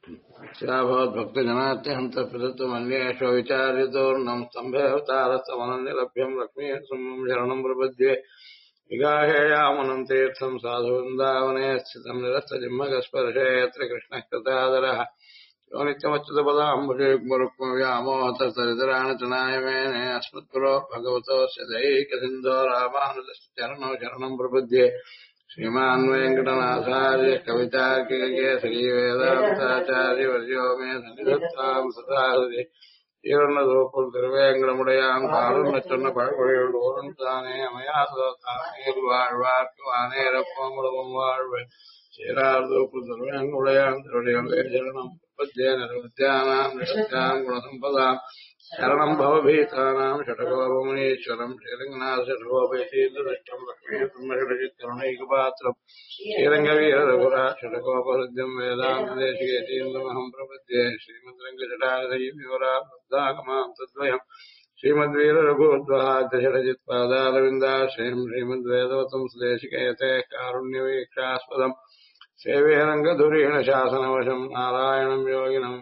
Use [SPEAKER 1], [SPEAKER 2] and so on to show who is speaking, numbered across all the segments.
[SPEAKER 1] भक्तजनात्यहन्तप्रदत्तमन्येषु विचार्यतोर्णम् स्तम्भेऽवतारस्तमनन्यलभ्यम् लक्ष्मीसुमम् शरणम् प्रपद्ये विगाहेयामनम् तीर्थम् साधुवृन्दावने स्थितम् निरस्तजिह्मगस्पर्शे यत्र कृष्णः कृतादरः यो नित्यमच्युतपदाम्बुजयुग्मरुक्मव्यामोहतस्तरितराणतनाय मेने अस्मद्गुरो भगवतोऽस्य दैकसिन्धो रामानुजस्य चरणौ शरणम् प्रपद्ये श्रीमान् वेङ्कटनाथार्य कवितार्किके श्रीवेदान्ताचार्यवर्यो मे सन्निधत्ताम् सदाहृदि ஈரநதோப்புள் திருவேங்கடமுடையான் பாலுன்ன சொன்ன பழமொழிகள் ஓரும் தானே அமையாதோ தானேல் வாழ்வார்க்கு வானேரப்போமுடவும் வாழ்வு சீரார்தோப்புள் திருவேங்கடமுடையான் திருவடிகளே சரணம் பத்யே நிர்வத்தியானாம் நிஷத்யாம் குணசம்பதாம் சரணம் பவபீதானாம் ஷடகோபமுனீஸ்வரம் ஸ்ரீரங்கநாத ஷடகோபேசீந்திரம் லக்ஷ்மீ பிரம்மஷடஜித் கருணைகபாத்திரம் ஸ்ரீரங்கவீர ரகுரா ஷடகோபஹிருத்யம் வேதாந்த தேசிகேதீந்திரமஹம் பிரபத்யே ஸ்ரீமத்ரங்கஜடாதயம் யுவராப்தாகமாம் தத்வயம் श्रीमद्वीर रघुद्वहाद्यषडजित् पादारविन्दाश्रयम् श्रीमद्वेदवतम् सुदेशिकयते कारुण्यवीक्षास्पदम् सेवे रङ्गधुरीण शासनवशम् नारायणम् योगिनम्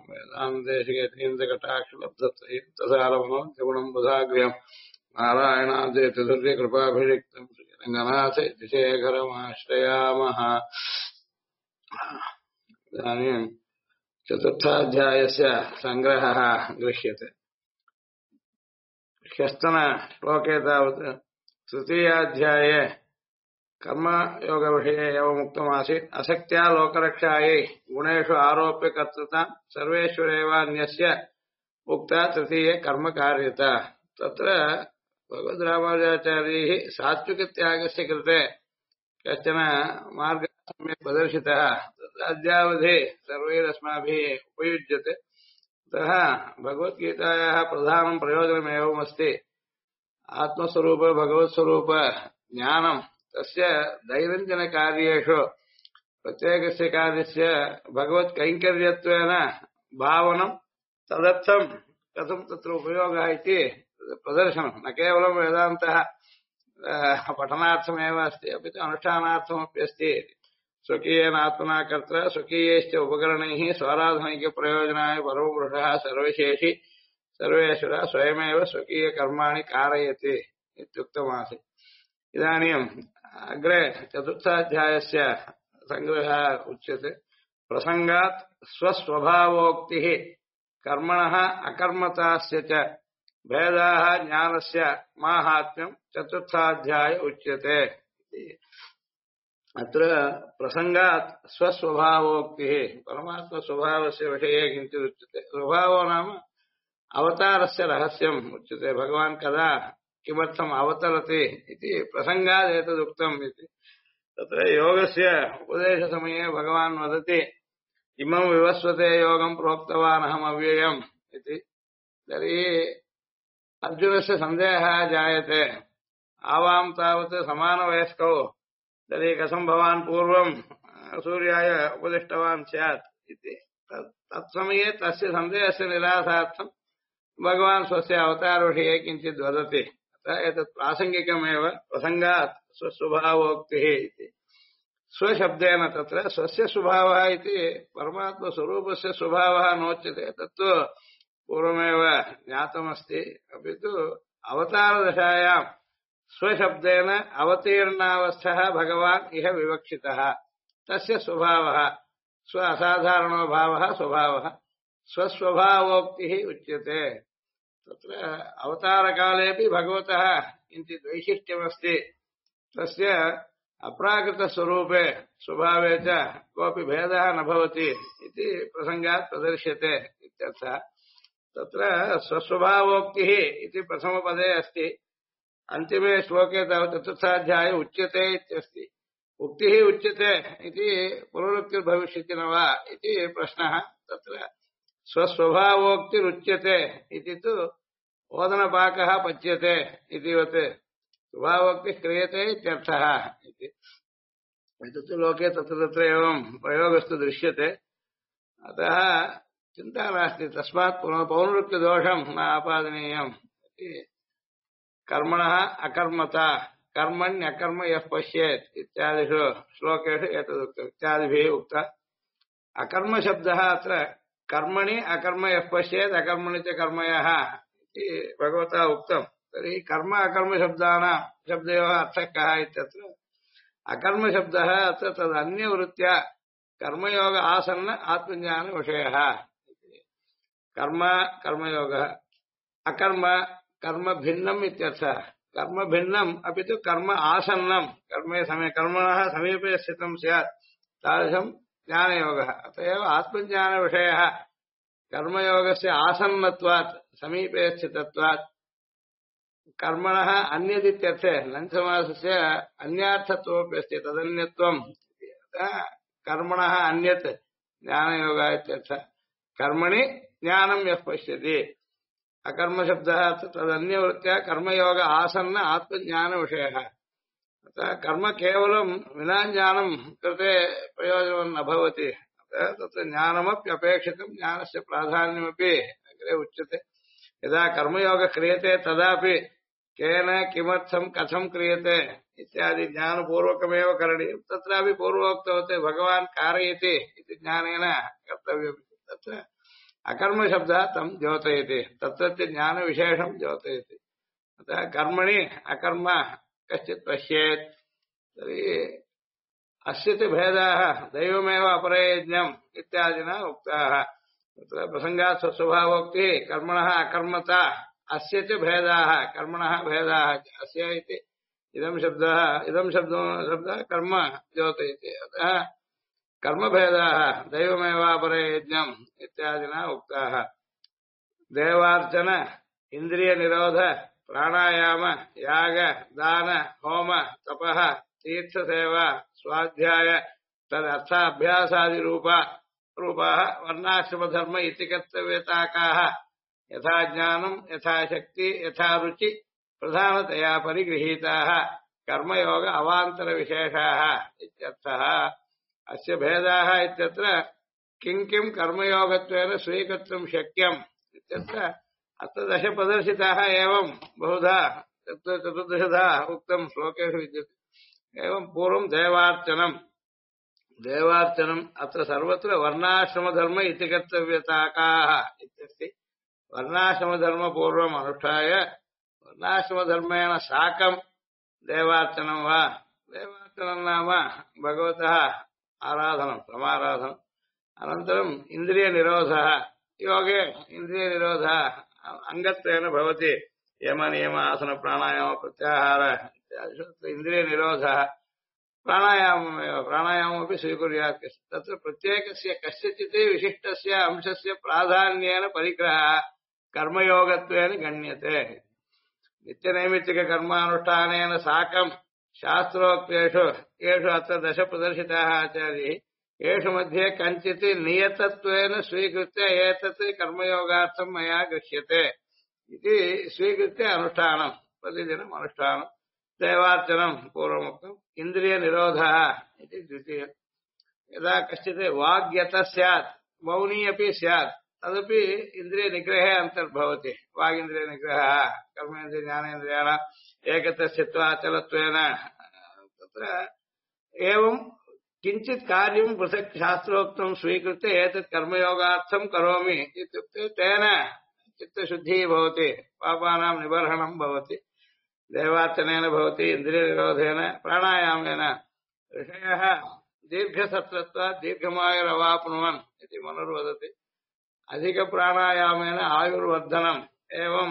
[SPEAKER 1] वेदान्तेशिकेतीन्द्रकटाक्षलब्धत्वसारमनोद्यगुणम् बुधाग्र्यम् नारायणाद्यैतधुर्यकृपाभिषिक्तम् श्रीरङ्गनाथ शेखरमाश्रयामः। इदानीम् चतुर्थाध्यायस्य सङ्ग्रहः गृह्यते। ह्यस्तन श्लोके तावत् तृतीयाध्याये कर्मयोगविषये एवमुक्तमासीत्। असक्त्या लोकरक्षायै गुणेषु आरोप्य कर्तृता सर्वेश्वरेवान्यस्य उक्ता तृतीये कर्मकार्यता। तत्र भगवद्रामानुजाचार्यैः सात्विकत्यागस्य कृते कश्चन मार्गः सम्यक् प्रदर्शितः, तत्र अद्यावधि सर्वैरस्माभिः उपयुज्यते। अतः भगवद्गीतायाः प्रधानं प्रयोजनमेवमस्ति। आत्मस्वरूप भगवत्स्वरूप ज्ञानं तस्य दैनन्दिनकार्येषु प्रत्येकस्य कार्यस्य भगवत्कैङ्कर्यत्वेन भावनं तदर्थं कथं तत्र उपयोगः इति प्रदर्शनं। न केवलं वेदान्तः पठनार्थमेव अस्ति, अपि च अनुष्ठानार्थमपि अस्ति। स्वकीयेन आत्मना कर्ता स्वकीयैश्च उपकरणैः स्वाराधनैकप्रयोजनाय परमपुरुषः सर्वशेषि सर्वेश्वरः स्वयमेव स्वकीयकर्माणि कारयति इत्युक्तमासीत्। इदानीम् अग्रे चतुर्थाध्यायस्य सङ्ग्रहः उच्यते। प्रसङ्गात् स्वस्वभावोक्तिः कर्मणः अकर्मतास्य च भेदाः ज्ञानस्य माहात्म्यम् चतुर्थाध्याय उच्यते। अत्र प्रसङ्गात् स्वस्वभावोक्तिः परमात्मस्वभावस्य विषये किञ्चित् उच्यते। स्वभावो नाम अवतारस्य रहस्यम् उच्यते। भगवान् कदा किमर्थम् अवतरति इति प्रसङ्गात् एतदुक्तम् इति। तत्र योगस्य उपदेशसमये भगवान् वदति इमं विवस्वते योगं प्रोक्तवान् अहमव्ययम् इति। तर्हि अर्जुनस्य सन्देहः जायते, आवां तावत् समानवयस्कौ, तर्हि कथं भवान् पूर्वं सूर्याय उपदिष्टवान् स्यात् इति। तत्समये तस्य सन्देहस्य निरासार्थं भगवान् स्वस्य अवतारविषये किञ्चित् वदति। अतः एतत् प्रासङ्गिकमेव। प्रसङ्गात् स्वस्वभावोक्तिः इति। स्वशब्देन तत्र स्वस्य स्वभावः इति परमात्मस्वरूपस्य स्वभावः नोच्यते, तत्तु पूर्वमेव ज्ञातमस्ति। अपि तु अवतारदशायां स्वशब्देन अवतीर्णावस्थः भगवान् इह विवक्षितः। तस्य स्वभावः स्व असाधारणो भावः स्वभावः स्वस्वभावोक्तिः उच्यते। तत्र अवतारकालेऽपि भगवतः किञ्चित् वैशिष्ट्यमस्ति। तस्य अप्राकृतस्वरूपे स्वभावे च कोऽपि भेदः न भवति इति प्रसङ्गात् प्रदर्श्यते इत्यर्थः। तत्र स्वस्वभावोक्तिः इति प्रथमपदे अस्ति। अन्तिमे श्लोके तावत् चतुर्थाध्याये उच्यते इत्यस्ति। उक्तिः उच्यते इति पुनरुक्तिर्भविष्यति न वा इति प्रश्नः। तत्र स्वस्वभावोक्तिरुच्यते इति तु ओदनपाकः पच्यते इतिवत् स्वभावोक्तिः क्रियते इत्यर्थः इति। एतत् लोके तत्र तत्र एवं प्रयोगस्तु दृश्यते। अतः चिन्ता नास्ति, तस्मात् पौनरुक्तिदोषं न आपादनीयम् इति। कर्मणः अकर्मता कर्मण्यकर्म यः पश्येत् इत्यादिषु श्लोकेषु एतदुक्तम्। इत्यादिभिः उक्तः। अकर्मशब्दः अत्र कर्मणि अकर्म यः पश्येत् अकर्मणि च कर्म यः इति भगवता उक्तम् तर्हि कर्म अकर्मशब्दानां शब्दयोः अर्थः कः इत्यत्र अकर्मशब्दः अत्र तदन्यवृत्त्या कर्मयोग आसन्न आत्मज्ञानविषयः कर्म कर्मयोगः अकर्म कर्म भिन्नम् इत्यर्थः कर्म भिन्नम् अपि तु कर्म आसन्नं कर्मणः समीपे स्थितं स्यात् तादृशं ज्ञानयोगः अत एव आत्मज्ञानविषयः कर्मयोगस्य आसन्नत्वात् समीपे स्थितत्वात् कर्मणः अन्यदित्यर्थे लञ्चमासस्य अन्यार्थत्वमपि अस्ति तदन्यत्वम् कर्मणः अन्यत् ज्ञानयोगः इत्यर्थः कर्मणि ज्ञानं यः पश्यति अकर्मशब्दः तदन्यवृत्त्या कर्मयोग आसन्न आत्मज्ञानविषयः अतः कर्म केवलं विना ज्ञानं कृते प्रयोजनं न भवति अतः तत्र ज्ञानमप्यपेक्षितं ज्ञानस्य प्राधान्यमपि अग्रे उच्यते यदा कर्मयोगः क्रियते तदापि केन किमर्थं कथं क्रियते इत्यादि ज्ञानपूर्वकमेव करणीयं तत्रापि पूर्वोक्तवत् भगवान् कारयति इति ज्ञानेन कर्तव्यम् तत्र अकर्मशब्दः तं द्योतयति तत्रत्य ज्ञानविशेषं द्योतयति अतः कर्मणि अकर्म कश्चित् पश्येत् तर्हि अस्य च भेदाः दैवमेव अपरे यज्ञम् इत्यादिना उक्ताः तत्र प्रसङ्गात् स्वस्वभावोक्तिः कर्मणः अकर्मता अस्य च भेदाः कर्मणः भेदाः अस्य इति इदं शब्दः कर्म द्योतयति अतः कर्मभेदाः दैवमेवापरे यज्ञम् इत्यादिना उक्ताः देवार्चन इन्द्रियनिरोध प्राणायाम याग दान होम तपः तीर्थसेवा स्वाध्याय तदर्थाभ्यासादिरूपाः वर्णाश्रमधर्म इति कर्तव्यताकाः यथा ज्ञानं यथा शक्ति यथा रुचि प्रधानतया परिगृहीताः कर्मयोग अवान्तरविशेषाः इत्यर्थः अस्य भेदाः इत्यत्र किं किं कर्मयोगत्वेन स्वीकर्तुं शक्यम् इत्यत्र अत्र दश प्रदर्शिताः एवं बहुधा तत्र चतुर्दशधा उक्तं श्लोकेषु विद्यते एवं पूर्वं देवार्चनम् अत्र सर्वत्र वर्णाश्रमधर्म इति कर्तव्यताकाः इत्यस्ति वर्णाश्रमधर्मपूर्वम् अनुष्ठाय वर्णाश्रमधर्मेण साकं देवार्चनं वा देवार्चनं नाम भगवतः आराधनं समाराधनम् अनन्तरम् इन्द्रियनिरोधः योगे इन्द्रियनिरोधः अङ्गत्वेन भवति यमनियम आसन प्राणायाम प्रत्याहार इत्यादिषु इन्द्रियनिरोधः प्राणायाममपि स्वीकुर्यात् तत्र प्रत्येकस्य कस्यचित् विशिष्टस्य अंशस्य प्राधान्येन परिग्रहः कर्मयोगत्वेन गण्यते नित्यनैमित्तिककर्मानुष्ठानेन साकं शास्त्रोक्तेषु येषु अत्र दश प्रदर्शिताः आचार्यैः येषु मध्ये कञ्चित् नियतत्वेन स्वीकृत्य एतत् कर्मयोगार्थं मया गृह्यते इति स्वीकृत्य अनुष्ठानं प्रतिदिनम् अनुष्ठानं देवार्चनं पूर्वमुक्तम् इन्द्रियनिरोधः इति द्वितीयम् यदा कश्चित् वाग्यतः स्यात् मौनी अपि स्यात् तदपि इन्द्रियनिग्रहे अन्तर्भवति वागिन्द्रियनिग्रहः कर्मेन्द्रिय ज्ञानेन्द्रियाणाम् एकत्र स्थित्वा अचलत्वेन तत्र एवं किञ्चित् कार्यं पृथक् शास्त्रोक्तं स्वीकृत्य एतत् कर्मयोगार्थं करोमि इत्युक्ते तेन चित्तशुद्धिः भवति पापानां निबर्हणं भवति देवार्चनेन भवति इन्द्रियनिरोधेन प्राणायामेन ऋषयः दीर्घसत्रत्वात् दीर्घमायुरवाप्नुवन् इति मनुर्वदति अधिकप्राणायामेन आयुर्वर्धनम् एवं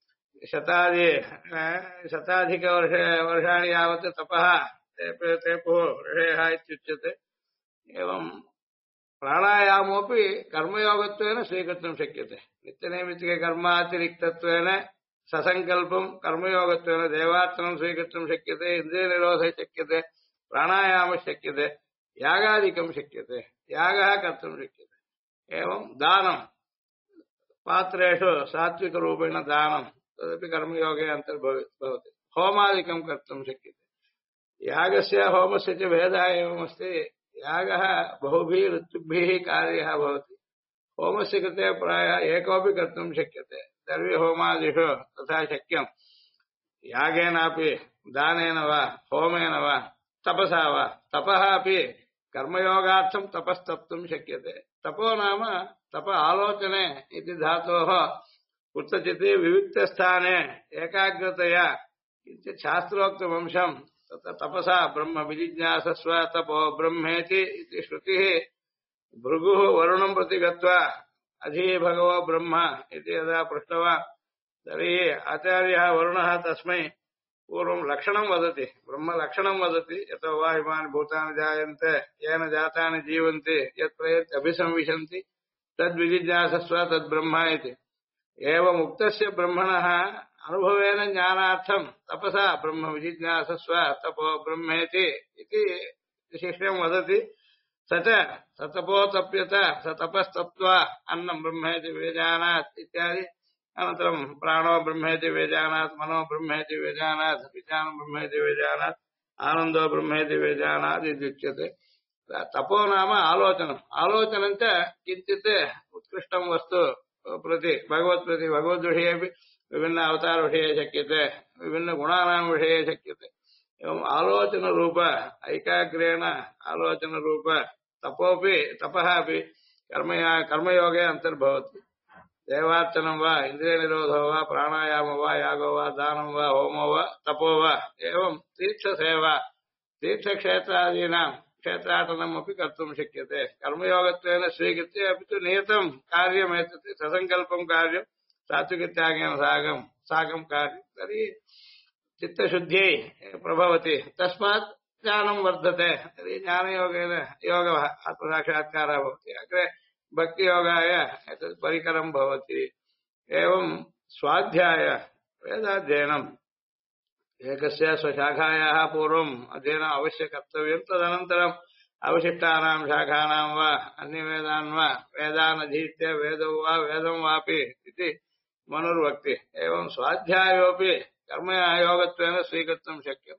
[SPEAKER 1] शताधिकवर्षाणि यावत् तपः तेपुः ऋषयः इत्युच्यते एवं प्राणायामोऽपि कर्मयोगत्वेन स्वीकर्तुं शक्यते नित्यनैमित्तिककर्मातिरिक्तत्वेन ससङ्कल्पं कर्मयोगत्वेन देवार्चनं स्वीकर्तुं शक्यते इन्द्रियनिरोधः शक्यते प्राणायामः शक्यते यागादिकं शक्यते यागः कर्तुं शक्यते एवं दानं पात्रेषु सात्विकरूपेण दानं तदपि कर्मयोगे अन्तर्भवति होमादिकं कर्तुं शक्यते यागस्य होमस्य च भेदः एवमस्ति यागः बहुभिः ऋतुभिः कार्यः भवति होमस्य कृते प्रायः एकोऽपि कर्तुं शक्यते सर्वहोमादिषु तथा शक्यं यागेनापि दानेन वा होमेन वा तपसा वा तपः अपि कर्मयोगार्थं तपस्तप्तुं शक्यते तपो नाम तप आलोचने इति धातोः कुत्रचित् विविक्तस्थाने एकाग्रतया किञ्चित् शास्त्रोक्तवंशं तत्र तपसा ब्रह्म विजिज्ञासस्व तपो ब्रह्मेति इति श्रुतिः भृगुः वरुणं प्रति गत्वा अधि भगवो ब्रह्म इति यदा पृष्टवान् तर्हि आचार्यः वरुणः तस्मै पूर्वं लक्षणं वदति ब्रह्मलक्षणं वदति यतो वा इमानि भूतानि जायन्ते येन जातानि जीवन्ति यत् प्रयत्य अभिसंविशन्ति तद्विजिज्ञासस्व तद्ब्रह्म इति एवम् उक्तस्य ब्रह्मणः अनुभवेन ज्ञानार्थं तपसा ब्रह्म विजिज्ञासस्व तपो ब्रह्मेति इति शिष्यं वदति स तपोतप्यत स तपस्तप्त्वा अन्नं ब्रह्मेति वेजानात् इत्यादि अनन्तरं प्राणो ब्रह्मेति वेजानात् मनो ब्रह्मेति वेजानात् विज्ञानं ब्रह्मेति वेजानात् आनन्दो ब्रह्मेति वेजानात् इत्युच्यते तपो नाम आलोचनम् आलोचनं च किञ्चित् उत्कृष्टं वस्तु प्रति भगवद्विषये अपि विभिन्न अवतारविषये शक्यते विभिन्नगुणानां विषये शक्यते एवम् आलोचनरूप ऐकाग्रेण आलोचनरूप तपोपि तपः अपि कर्मयोगे अन्तर्भवति देवार्चनं वा इन्द्रियनिरोधो वा प्राणायामो वा यागो वा दानं वा होमो वा तपो वा एवं तीर्थसेवा तीर्थक्षेत्रादीनां क्षेत्राटनम् अपि कर्तुं शक्यते कर्मयोगत्वेन स्वीकृत्य अपि तु नियतं कार्यमेतत् ससङ्कल्पं कार्यं सात्विकत्यागेन साकं कार्यं तर्हि चित्तशुद्ध्यै प्रभवति तस्मात् ज्ञानं वर्धते तर्हि ज्ञानयोगेन योगः आत्मसाक्षात्कारः भवति अग्रे भक्तियोगाय एतत् परिकरं भवति एवं स्वाध्याय वेदाध्ययनम् एकस्य स्वशाखायाः पूर्वम् अध्ययनम् अवश्य कर्तव्यं तदनन्तरम् अवशिष्टानां शाखानां वा अन्यवेदान् वा वेदानधीत्य वेदौ वा वेदं वापि इति मनुर्वक्ति एवं स्वाध्यायोऽपि कर्मयोगत्वेन स्वीकर्तुं शक्यम्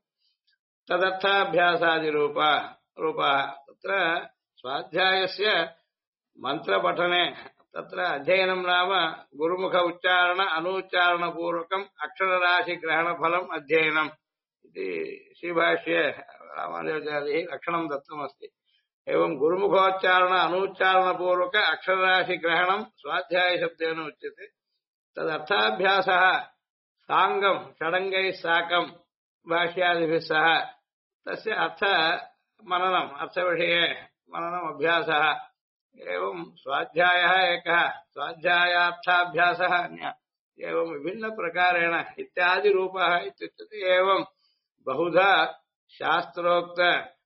[SPEAKER 1] तदर्थाभ्यासादिरूपः तत्र स्वाध्यायस्य मन्त्रपठने तत्र अध्ययनं नाम गुरुमुख उच्चारण अनुच्चारणपूर्वकम् अक्षरराशिग्रहणफलम् अध्ययनम् इति श्रीभाष्ये रामानुजाचार्यैः लक्षणं दत्तमस्ति एवं गुरुमुखोच्चारण अनुच्चारणपूर्वक अक्षरराशिग्रहणं स्वाध्यायशब्देन उच्यते तदर्थाभ्यासः साङ्गं षडङ्गैः साकं भाष्यादिभिः सह तस्य अर्थमननम् अर्थविषये मननम् अभ्यासः एवं स्वाध्यायः एकः स्वाध्यायार्थाभ्यासः अन्यः एवं विभिन्नप्रकारेण इत्यादिरूपः इत्युच्यते एवं बहुधा शास्त्रोक्त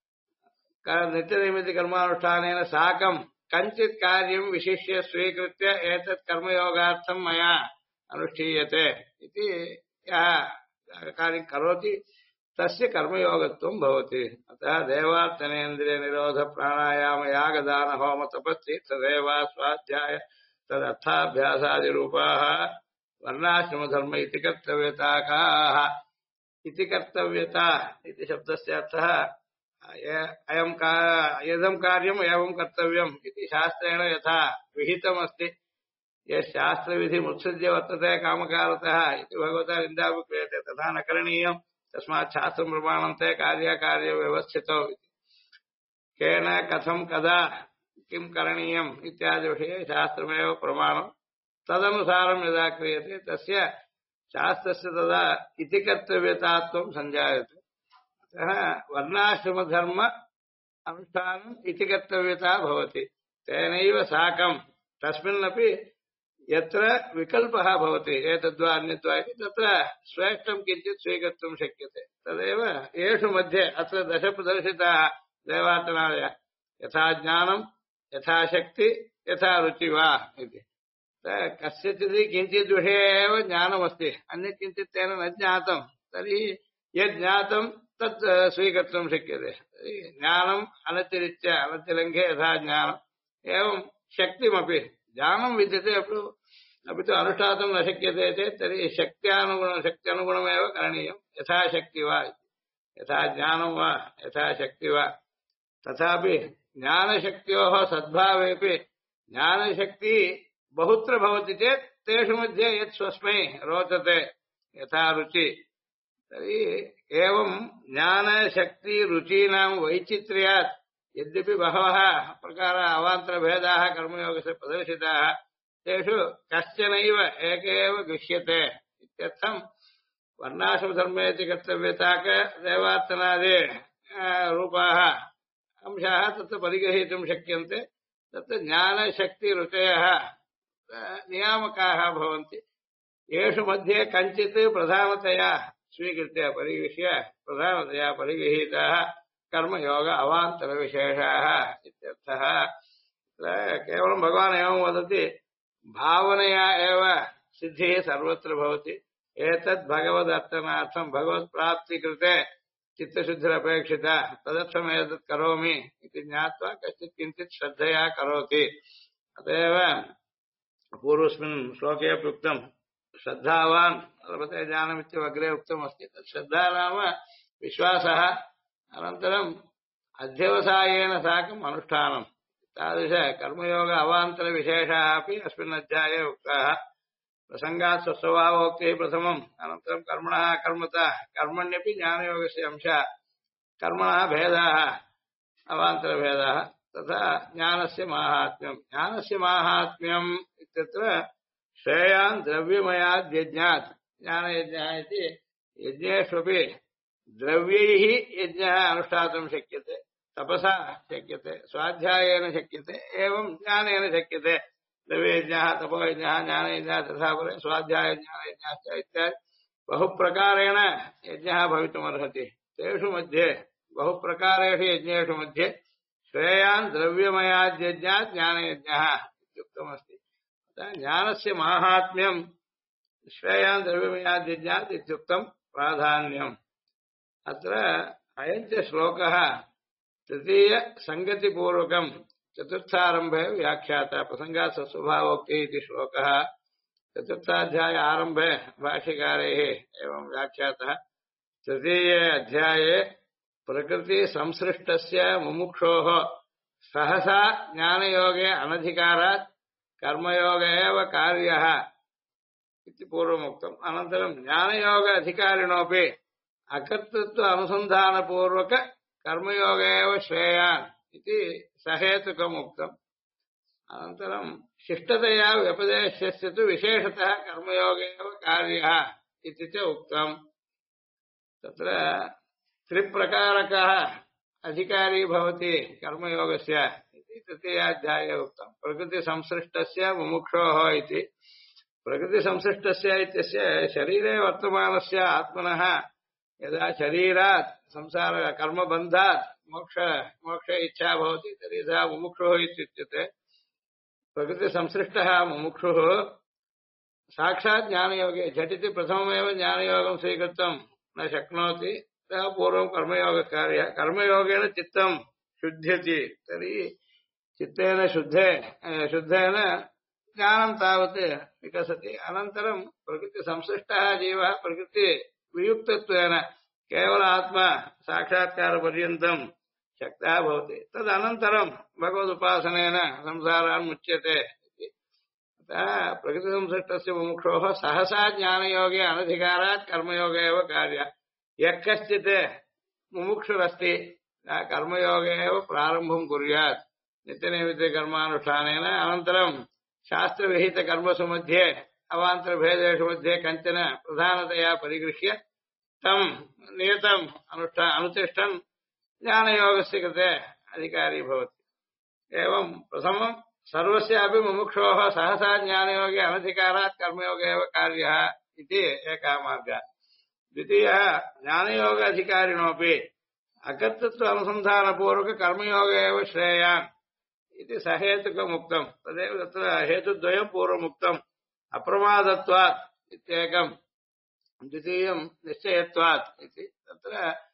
[SPEAKER 1] नित्यनिमित्तकर्मानुष्ठानेन साकं कञ्चित् कार्यं विशिष्य स्वीकृत्य एतत् कर्मयोगार्थं मया अनुष्ठीयते इति यः कार्यं करोति तस्य कर्मयोगत्वं भवति अतः देवार्चनेन्द्रियनिरोध प्राणायाम यागदान होम तपस्तीर्थसेवा स्वाध्याय तदर्थाभ्यासादिरूपाः वर्णाश्रमधर्म इति कर्तव्यताकाः इति कर्तव्यता इति शब्दस्य अर्थः इदं कार्यम् एवं कर्तव्यम् इति शास्त्रेण यथा विहितमस्ति यशास्त्रविधिमुत्सृज्य वर्तते कामकारतः इति भगवता निन्दापि क्रियते तथा न करणीयम् तस्मात् शास्त्रं प्रमाणन्ते कार्यव्यवस्थितौ इति केन कथं कदा किं करणीयम् इत्यादि विषये शास्त्रमेव प्रमाणं तदनुसारं यदा क्रियते तस्य शास्त्रस्य तदा इति कर्तव्यतात्वं सञ्जायते अतः वर्णाश्रमधर्म अनुष्ठानम् इति कर्तव्यता भवति तेनैव साकं तस्मिन्नपि यत्र विकल्पः भवति एतद्वा अन्यद्वा इति तत्र श्रेष्ठं किञ्चित् स्वीकर्तुं शक्यते तदेव येषु मध्ये अत्र दश प्रदर्शिताः देवार्चनादयः यथा ज्ञानं यथा शक्ति यथा रुचि वा इति कस्यचित् किञ्चित् विषये एव ज्ञानमस्ति अन्यत् किञ्चित् तेन न ज्ञातं तर्हि यद् ज्ञातं तत् स्वीकर्तुं शक्यते ज्ञानम् अनतिरिच्य अनतिरङ्गे यथा ज्ञानम् एवं शक्तिमपि ज्ञानं विद्यते अपि तु अनुष्ठातुं न शक्यते चेत् तर्हि शक्त्यनुगुणमेव करणीयं यथा शक्ति वा यथा ज्ञानं वा यथा शक्ति वा तथापि ज्ञानशक्त्योः सद्भावेपि ज्ञानशक्ति बहुत्र भवति चेत् तेषु मध्ये यत् स्वस्मै रोचते यथा रुचि तर्हि एवं ज्ञानशक्ति रुचीनां वैचित्र्यात् यद्यपि बहवः प्रकाराः अवान्तरभेदाः कर्मयोगस्य प्रदर्शिताः तेषु कश्चनैव एक एव गृह्यते इत्यर्थं वर्णाश्रमधर्मेति कर्तव्यताक देवार्चनादि रूपाः अंशाः तत्र परिगृहीतुं शक्यन्ते तत्र ज्ञानशक्तिरुचयः नियामकाः भवन्ति येषु मध्ये कञ्चित् प्रधानतया स्वीकृत्य परिगृह्य प्रधानतया परिगृहीताः कर्मयोग अवान्तरविशेषाः इत्यर्थः केवलं भगवान् एवं वदति भावनया एव सिद्धिः सर्वत्र भवति एतद् भगवदर्चनार्थं भगवत्प्राप्तिकृते चित्तशुद्धिरपेक्षिता तदर्थम् एतत् करोमि इति ज्ञात्वा कश्चित् किञ्चित् श्रद्धया करोति अत एव पूर्वस्मिन् श्लोके उक्तं श्रद्धावान् लभते ज्ञानमित्येव अग्रे उक्तमस्ति तत् श्रद्धा नाम विश्वासः अनन्तरम् अध्यवसायेन साकम् अनुष्ठानम् तादृश कर्मयोग अवान्तरविशेषाः अपि अस्मिन् अध्याये उक्ताः प्रसङ्गात् स्वस्वभावोक्तिः प्रथमम् अनन्तरं कर्मणः कर्मता कर्मण्यपि ज्ञानयोगस्य अंशः कर्मणः भेदाः अवान्तरभेदाः तथा ज्ञानस्य माहात्म्यम् इत्यत्र श्रेयान् द्रव्यमयाद् यज्ञात् ज्ञानयज्ञः इति यज्ञेष्वपि द्रव्यैः यज्ञः अनुष्ठातुं शक्यते तपसा शक्यते स्वाध्यायेन शक्यते एवं ज्ञानेन शक्यते द्रव्ययज्ञः तपोयज्ञः ज्ञानयज्ञः तथा परे स्वाध्यायज्ञानयज्ञश्च इत्यादि बहुप्रकारेण यज्ञः भवितुमर्हति तेषु मध्ये बहुप्रकारेषु यज्ञेषु मध्ये श्रेयान् द्रव्यमयाद्यज्ञात् ज्ञानयज्ञः इत्युक्तमस्ति ज्ञानस्य माहात्म्यं श्रेयान् द्रव्यमयाद्यज्ञात् इत्युक्तं प्राधान्यम् अत्र अयञ्च श्लोकः तृतीय संगतिपूर्वकं चतुर्थारम्भे व्याख्यातः प्रसङ्गात् स्वस्वभावोक्तिः इति श्लोकः चतुर्थाध्याय आरम्भे भाष्यकारैः एवं व्याख्यातः तृतीये अध्याये प्रकृति संसृष्टस्य मुमुक्षोः सहसा ज्ञानयोगे अनधिकारात् कर्मयोग एव कार्यः इति पूर्वमुक्तम् अनन्तरं ज्ञानयोग अधिकारिणोऽपि अकर्तृत्व अनुसन्धानपूर्वक कर्मयोग एव श्रेयान् इति सहेतुकम् उक्तम् अनन्तरं शिष्टतया व्यपदेशस्य तु विशेषतः कर्मयोग एव कार्यः इति च उक्तम् तत्र त्रिप्रकारकः अधिकारी भवति कर्मयोगस्य इति तृतीयाध्याये उक्तम् प्रकृतिसंसृष्टस्य मुमुक्षोः इति प्रकृतिसंसृष्टस्य इत्यस्य शरीरे वर्तमानस्य आत्मनः यदा शरीरात् संसार कर्मबन्धात् मोक्ष इच्छा भवति तर्हि सः मुमुक्षुः इत्युच्यते प्रकृतिसंसृष्टः मुमुक्षुः साक्षात् ज्ञानयोगे झटिति प्रथममेव ज्ञानयोगं स्वीकर्तुं न शक्नोति सः पूर्वं कर्मयोगकार्यः कर्मयोगेन चित्तं शुध्यति तर्हि चित्तेन शुद्धेन ज्ञानं तावत् विकसति अनन्तरं प्रकृतिसंसृष्टः जीवः प्रकृतिवियुक्तत्वेन केवल आत्मा साक्षात्कारपर्यन्तं शक्तः भवति तदनन्तरं भगवदुपासनेन संसारान् मुच्यते अतः प्रकृतिसंसृष्टस्य मुमुक्षोः सहसा ज्ञानयोगे अनधिकारात् कर्मयोगे एव कार्यः यः कश्चित् मुमुक्षुरस्ति कर्मयोगे एव प्रारम्भं कुर्यात् नित्यनैमित्तिकर्मानुष्ठानेन अनन्तरं शास्त्रविहितकर्मसु मध्ये अवान्तरभेदेषु मध्ये कञ्चन प्रधानतया परिगृह्य तं नियतम् अनुतिष्ठन् ज्ञानयोगस्य कृते अधिकारी भवति एवं प्रथमं सर्वस्यापि मुमुक्षोः सहसा ज्ञानयोगे अनधिकारात् कर्मयोगे एव कार्यः इति एकः मार्गः द्वितीयः ज्ञानयोग अधिकारिणोऽपि अकर्तृत्व अनुसन्धानपूर्वक कर्मयोग एव श्रेयान् इति सहेतुकमुक्तम् तदेव तत्र हेतुद्वयं पूर्वमुक्तम् अप्रमादत्वात् इत्येकम् द्वितीयं निश्चयत्वात् इति तत्र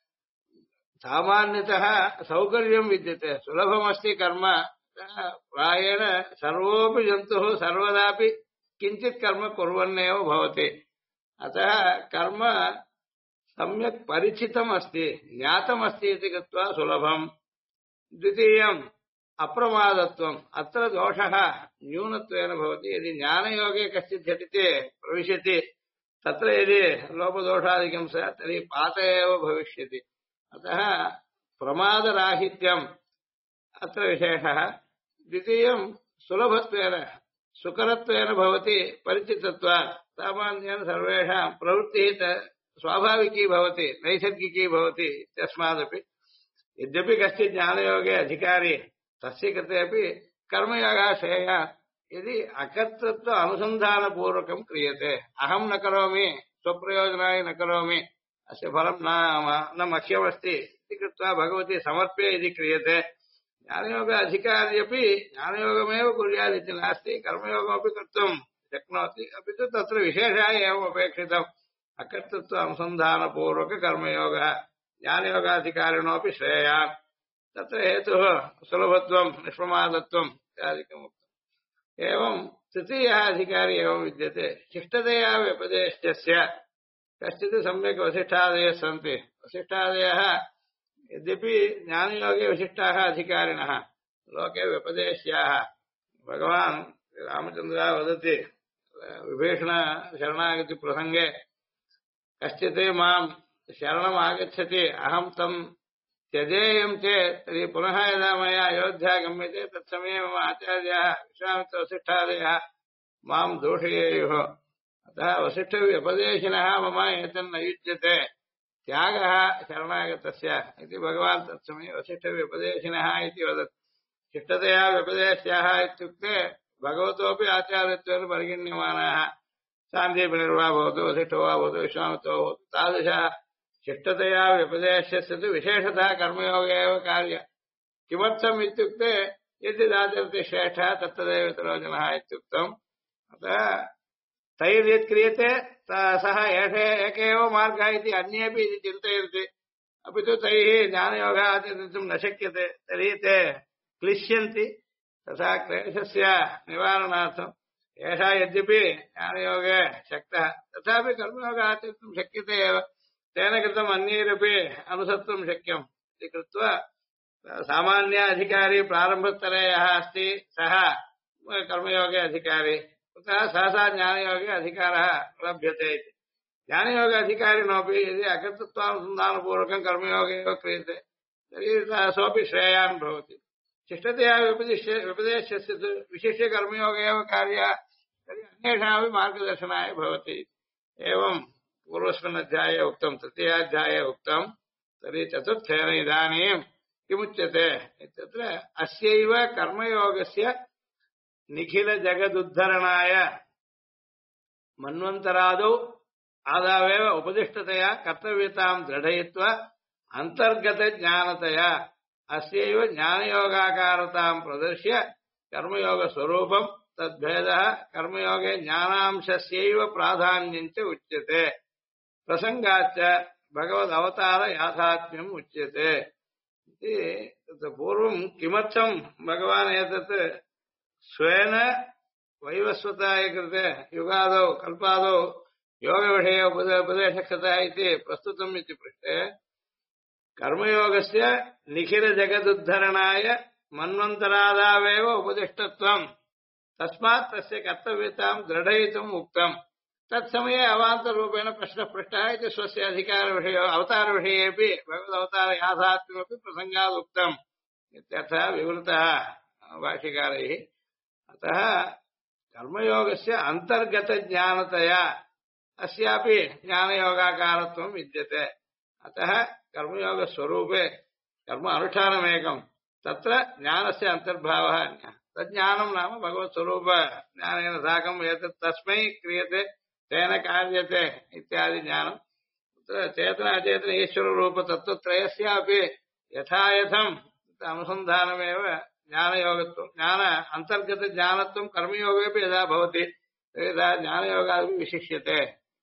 [SPEAKER 1] सामान्यतः सौकर्यं विद्यते सुलभमस्ति कर्म प्रायेण सर्वोऽपि जन्तुः सर्वदापि किञ्चित् कर्म कुर्वन्नेव भवति अतः कर्म सम्यक् परिचितम् अस्ति ज्ञातमस्ति इति कृत्वा सुलभम् द्वितीयम् अप्रमादत्वम् अत्र दोषः न्यूनत्वेन भवति यदि ज्ञानयोगे कश्चित् झटिति प्रविशति तत्र यदि लोपदोषादिकं स्यात् तर्हि पात एव भविष्यति अतः प्रमादराहित्यं अत्र विशेषः द्वितीयं सुलभत्वेन सुकरत्वेन भवति परिचितत्वात् सामान्येन सर्वेषां प्रवृत्तिः स्वाभाविकी भवति नैसर्गिकी भवति इत्यस्मादपि यद्यपि कश्चित् ज्ञानयोगे अधिकारी तस्य कृते अपि कर्मयोगः श्रेयात् यदि अकर्तृत्व अनुसन्धानपूर्वकं क्रियते अहं न करोमि स्वप्रयोजनाय न करोमि अस्य फलं न मह्यमस्ति इति कृत्वा भगवती समर्प्य यदि क्रियते ज्ञानयोग अधिकारी अपि ज्ञानयोगमेव कुर्यात् इति नास्ति कर्मयोगमपि कर्तुं शक्नोति अपि तु तत्र विशेषः एवम् अपेक्षितम् अकर्तृत्व अनुसन्धानपूर्वककर्मयोगः ज्ञानयोगाधिकारिणोऽपि श्रेयात् तत्र हेतुः सुलभत्वं निष्प्रमादत्वम् इत्यादिकम् उक्तम् एवं तृतीयः अधिकारी एवं विद्यते शिष्टतया व्यपदेश्यस्य कश्चित् सम्यक् वसिष्ठादयः सन्ति वसिष्ठादयः यद्यपि ज्ञानयोगे विशिष्टाः अधिकारिणः लोके व्यपदेश्याः भगवान् रामचन्द्रः वदति विभीषण शरणागतिप्रसङ्गे कश्चित् मां शरणम् आगच्छति अहं तं त्यजेयं चेत् तर्हि पुनः यदा मया अयोध्या गम्यते तत्समये मम आचार्याः विश्वामित्रवसिष्ठादयः मां दूषयेयुः अतः वसिष्ठव्यपदेशिनः मम एतन्न युज्यते त्यागः शरणागतस्य इति भगवान् तत्समये वसिष्ठव्यपदेशिनः इति वदति शिष्टतया व्यपदेश्याः इत्युक्ते भगवतोऽपि आचार्यत्वेन परिगण्यमानाः सान्दीपनिर्वा भवतु वसिष्ठो वा भवतु विश्वामित्रो भवतु तादृशः शिष्टतया व्यपदेशस्य तु विशेषतः कर्मयोगे एव कार्यम् किमर्थम् इत्युक्ते यद्यदाचरति श्रेष्ठः तत्तदेव वितरोजनः इत्युक्तम् अतः तैर्यत् क्रियते सः एक एव मार्गः इति अन्येपि इति चिन्तयन्ति अपि तु तैः ज्ञानयोगः आचरितुं न शक्यते तर्हि ते क्लिश्यन्ति तथा क्लेशस्य निवारणार्थम् एषः यद्यपि ज्ञानयोगे शक्तः तथापि कर्मयोगः आचरितुं शक्यते एव तेन कृतम् अन्यैरपि अनुसर्तुं शक्यम् इति कृत्वा सामान्य अधिकारी प्रारम्भस्तरे यः अस्ति सः कर्मयोगे अधिकारी कुतः सहसा ज्ञानयोगे अधिकारः लभ्यते इति ज्ञानयोग अधिकारिणोऽपि यदि अकर्तृत्वानुसन्धानपूर्वकं कर्मयोगे एव क्रियते तर्हि सोऽपि श्रेयान् भवति शिष्टतया व्यपदेशस्य तु विशिष्य कर्मयोगे एव कार्यः तर्हि अन्येषामपि मार्गदर्शनाय भवति एवं पूर्वस्मिन् अध्याये उक्तं तृतीयाध्याये उक्तं तर्हि चतुर्थेन इदानीं किमुच्यते इत्यत्र अस्यैव कर्मयोगस्य निखिलजगदुद्धरणाय मन्वन्तरादौ आदावेव उपदिष्टतया कर्तव्यतां दृढयित्वा अन्तर्गतज्ञानतया अस्यैव ज्ञानयोगाकारतां प्रदर्श्य कर्मयोगस्वरूपं तद्भेदः कर्मयोगे ज्ञानांशस्यैव प्राधान्यञ्च उच्यते प्रसङ्गाच्च भगवदवतार याथात्म्यम् उच्यते इति पूर्वं किमर्थं भगवान् एतत् स्वेन वैवस्वताय कृते युगादौ कल्पादौ योगविषये उपदेशकृतः इति प्रस्तुतम् इति पृष्टे कर्मयोगस्य निखिलजगदुद्धरणाय मन्वन्तरादावेव उपदिष्टत्वम् तस्मात् तस्य कर्तव्यतां दृढयितुम् उक्तम् तत्समये अवान्तरूपेण प्रश्नः पृष्टः इति स्वस्य अधिकारविषये अवतारविषयेपि भगवदवतार याथात्म्यमपि प्रसङ्गात् उक्तम् इत्यर्थः विवृतः भाष्यकारैः अतः कर्मयोगस्य अन्तर्गतज्ञानतया अस्यापि ज्ञानयोगाकारत्वं विद्यते अतः कर्मयोगस्वरूपे कर्म अनुष्ठानमेकं तत्र ज्ञानस्य अन्तर्भावः अन्यः तज्ज्ञानं नाम भगवत्स्वरूप ज्ञानेन साकम् एतत् तस्मै क्रियते तेन कार्यते इत्यादि ज्ञानं चेतन अचेतन ईश्वररूपतत्त्वत्रयस्यापि यथायथम् अनुसन्धानमेव ज्ञानयोगत्वं ज्ञान अन्तर्गतज्ञानत्वं कर्मयोगेपि यदा भवति तदा ज्ञानयोगादपि विशिष्यते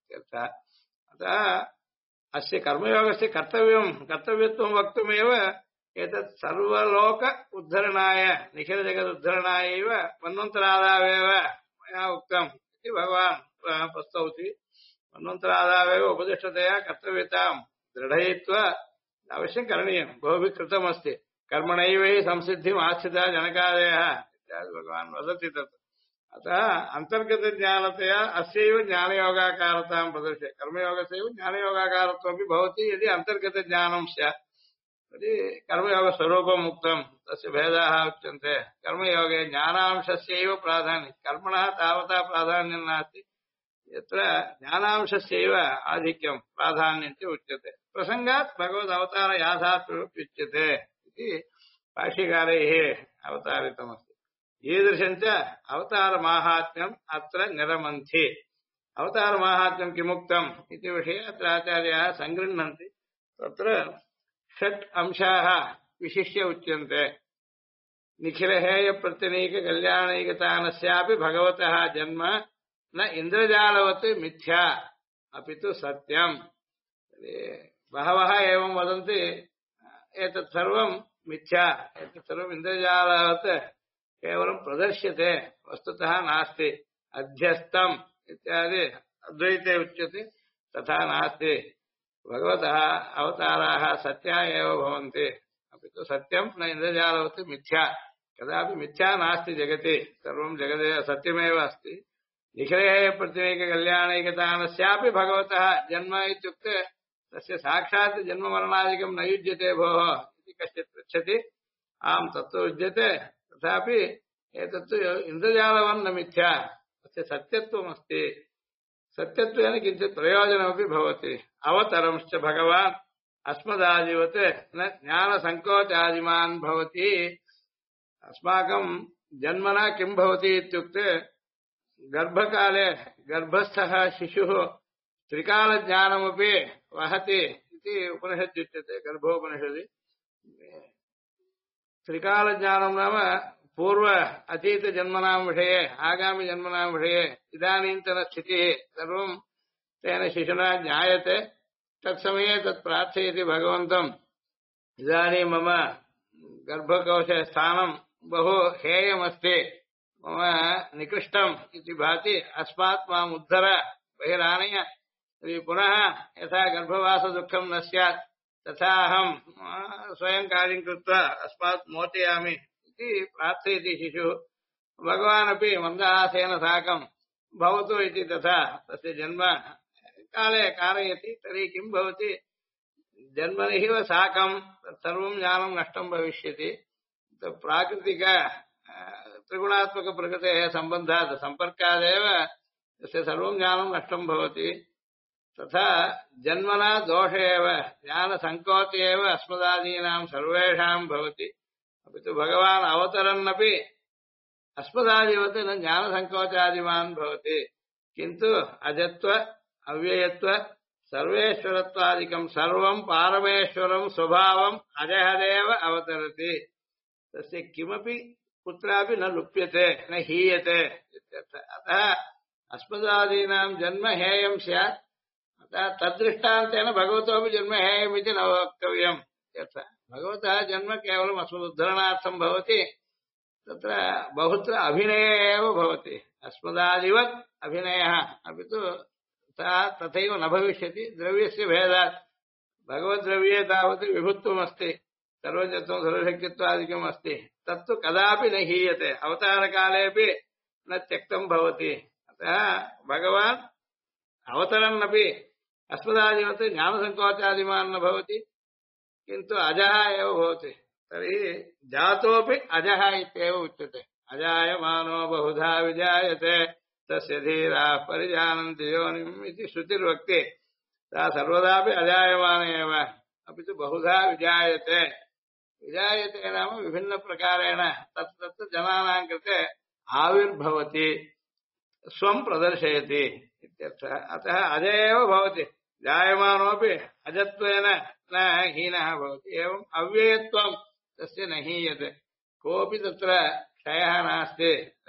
[SPEAKER 1] अतः अस्य कर्मयोगस्य कर्तव्यत्वं वक्तुमेव एतत् सर्वलोक उद्धरणाय निखिलजगदुद्धरणाय एव मन्वन्तरादावेव मया उक्तम् इति भगवान् प्रस्तौति मन्वन्तरादावेव उपदिष्टतया कर्तव्यतां दृढयित्वा अवश्यं करणीयं बहुभिः कृतमस्ति कर्मणैव हि संसिद्धिम् आस्थिता जनकादयः इत्यादि भगवान् वदति तत् अतः अन्तर्गतज्ञानतया अस्यैव ज्ञानयोगाकारतां प्रदर्श्य कर्मयोगस्यैव ज्ञानयोगाकारत्वमपि भवति यदि अन्तर्गतज्ञानं स्यात् कर्मयोगस्वरूपम् उक्तम् तस्य भेदाः उच्यन्ते कर्मयोगे ज्ञानांशस्यैव प्राधान्यं कर्मणः तावता प्राधान्यं नास्ति यत्र ज्ञानांशस्यैव आधिक्यं प्राधान्यं च उच्यते प्रसङ्गात् भगवदवतार याथात्म्यमुच्यते इति भाष्यकारैः अवतारितमस्ति ईदृशञ्च अवतारमाहात्म्यम् अत्र निरमन्ति अवतारमाहात्म्यं किमुक्तम् इति विषये अत्र आचार्याः सङ्गृह्णन्ति तत्र षट् अंशाः विशिष्य उच्यन्ते निखिलहेय प्रत्यनीक कल्याणैकतानस्यापि भगवतः जन्म न इन्द्रजालवत् मिथ्या अपि तु सत्यम् बहवः एवं वदन्ति एतत् सर्वं मिथ्या एतत् सर्वम् इन्द्रजालवत् केवलं प्रदर्श्यते वस्तुतः नास्ति अध्यस्तम् इत्यादि अद्वैते उच्यते तथा नास्ति भगवतः अवताराः सत्या एव भवन्ति अपि तु सत्यं न इन्द्रजालवत् मिथ्या कदापि मिथ्या नास्ति जगति सर्वं जगदेव सत्यमेव अस्ति निखिलेः प्रतिमेककल्याणैकतानस्यापि भगवतः जन्म इत्युक्ते तस्य साक्षात् जन्ममरणादिकं न युज्यते भोः इति कश्चित् पृच्छति आम् तत्तु युज्यते तथापि एतत्तु इन्द्रजालवन्न मिथ्या तस्य सत्यत्वमस्ति सत्यत्वेन किञ्चित् प्रयोजनमपि भवति अवतरंश्च भगवान् अस्मदादिवत् न ज्ञानसङ्कोचादिमान् भवति अस्माकं जन्मना किं भवति इत्युक्ते गर्भकाले गर्भस्थः शिशुः त्रिकालज्ञानमपि वहति इति उपनिषदुच्यते गर्भोपनिषदि त्रिकालज्ञानं नाम पूर्व अतीतजन्मनां विषये आगामिजन्मनां विषये इदानीन्तनस्थितिः सर्वं तेन शिशुना ज्ञायते तत्समये तत् प्रार्थयति भगवन्तम् इदानीं मम गर्भकोशे स्थानं बहु हेयमस्ति मम निकृष्टम् इति भाति अस्मात् माम् उद्धर बहिरानय पुनः यथा गर्भवासदुःखं न स्यात् तथा अहं स्वयं कार्यं कृत्वा अस्मात् मोचयामि इति प्रार्थयति शिशुः भगवान् अपि मन्दहासेन साकं भवतु इति तथा तस्य जन्म काले कारयति तर्हि किं भवति जन्मनिव साकं सर्वं ज्ञानं नष्टं भविष्यति प्राकृतिक त्रिगुणात्मकप्रकृतेः सम्बन्धात् सम्पर्कादेव तस्य सर्वं ज्ञानं नष्टं भवति तथा जन्मना दोष एव ज्ञानसङ्कोच एव अस्मदादीनां सर्वेषां भवति अपि तु भगवान् अवतरन्नपि अस्मदादिवत् न ज्ञानसङ्कोचादिमान् भवति किन्तु अजत्व अव्ययत्व सर्वेश्वरत्वादिकं सर्वं पारमेश्वरं स्वभावम् अजहदेव अवतरति तस्य किमपि कुत्रापि न लुप्यते न हीयते अतः अस्मदादीनां जन्म हेयं स्यात् अतः तद्दृष्टान्तेन भगवतोऽपि जन्म हेयम् इति न वक्तव्यम् भगवतः जन्म केवलम् अस्मदुद्धरणार्थं भवति तत्र बहुत्र अभिनये एव भवति अस्मदादिवत् अभिनयः अपि तु तथैव न भविष्यति द्रव्यस्य भेदात् भगवद्द्रव्ये तावत् विभुत्वमस्ति सर्वज्ञत्वं सर्वशक्तित्वादिकम् अस्ति तत्तु कदापि न हीयते अवतारकालेऽपि न त्यक्तं भवति अतः भगवान् अवतरन्नपि अस्मदादिवत् ज्ञानसङ्कोचादिमान् न भवति किन्तु अजः एव भवति तर्हि जातोऽपि अजः इत्येव उच्यते अजायमानो बहुधा विजायते तस्य धीराः परिजानन्ति योनिम् इति श्रुतिर्वक्ति सा सर्वदापि अजायमान एव अपि तु बहुधा विजायते विजायते नाम विभिन्नप्रकारेण तत् तत् जनानां कृते आविर्भवति स्वं प्रदर्शयति इत्यर्थः अतः अजः एव भवति जायमानोऽपि अजत्वेन न हीनः भवति एवम् अव्ययत्वं तस्य न हीयते कोऽपि तत्र क्षयः नास्ति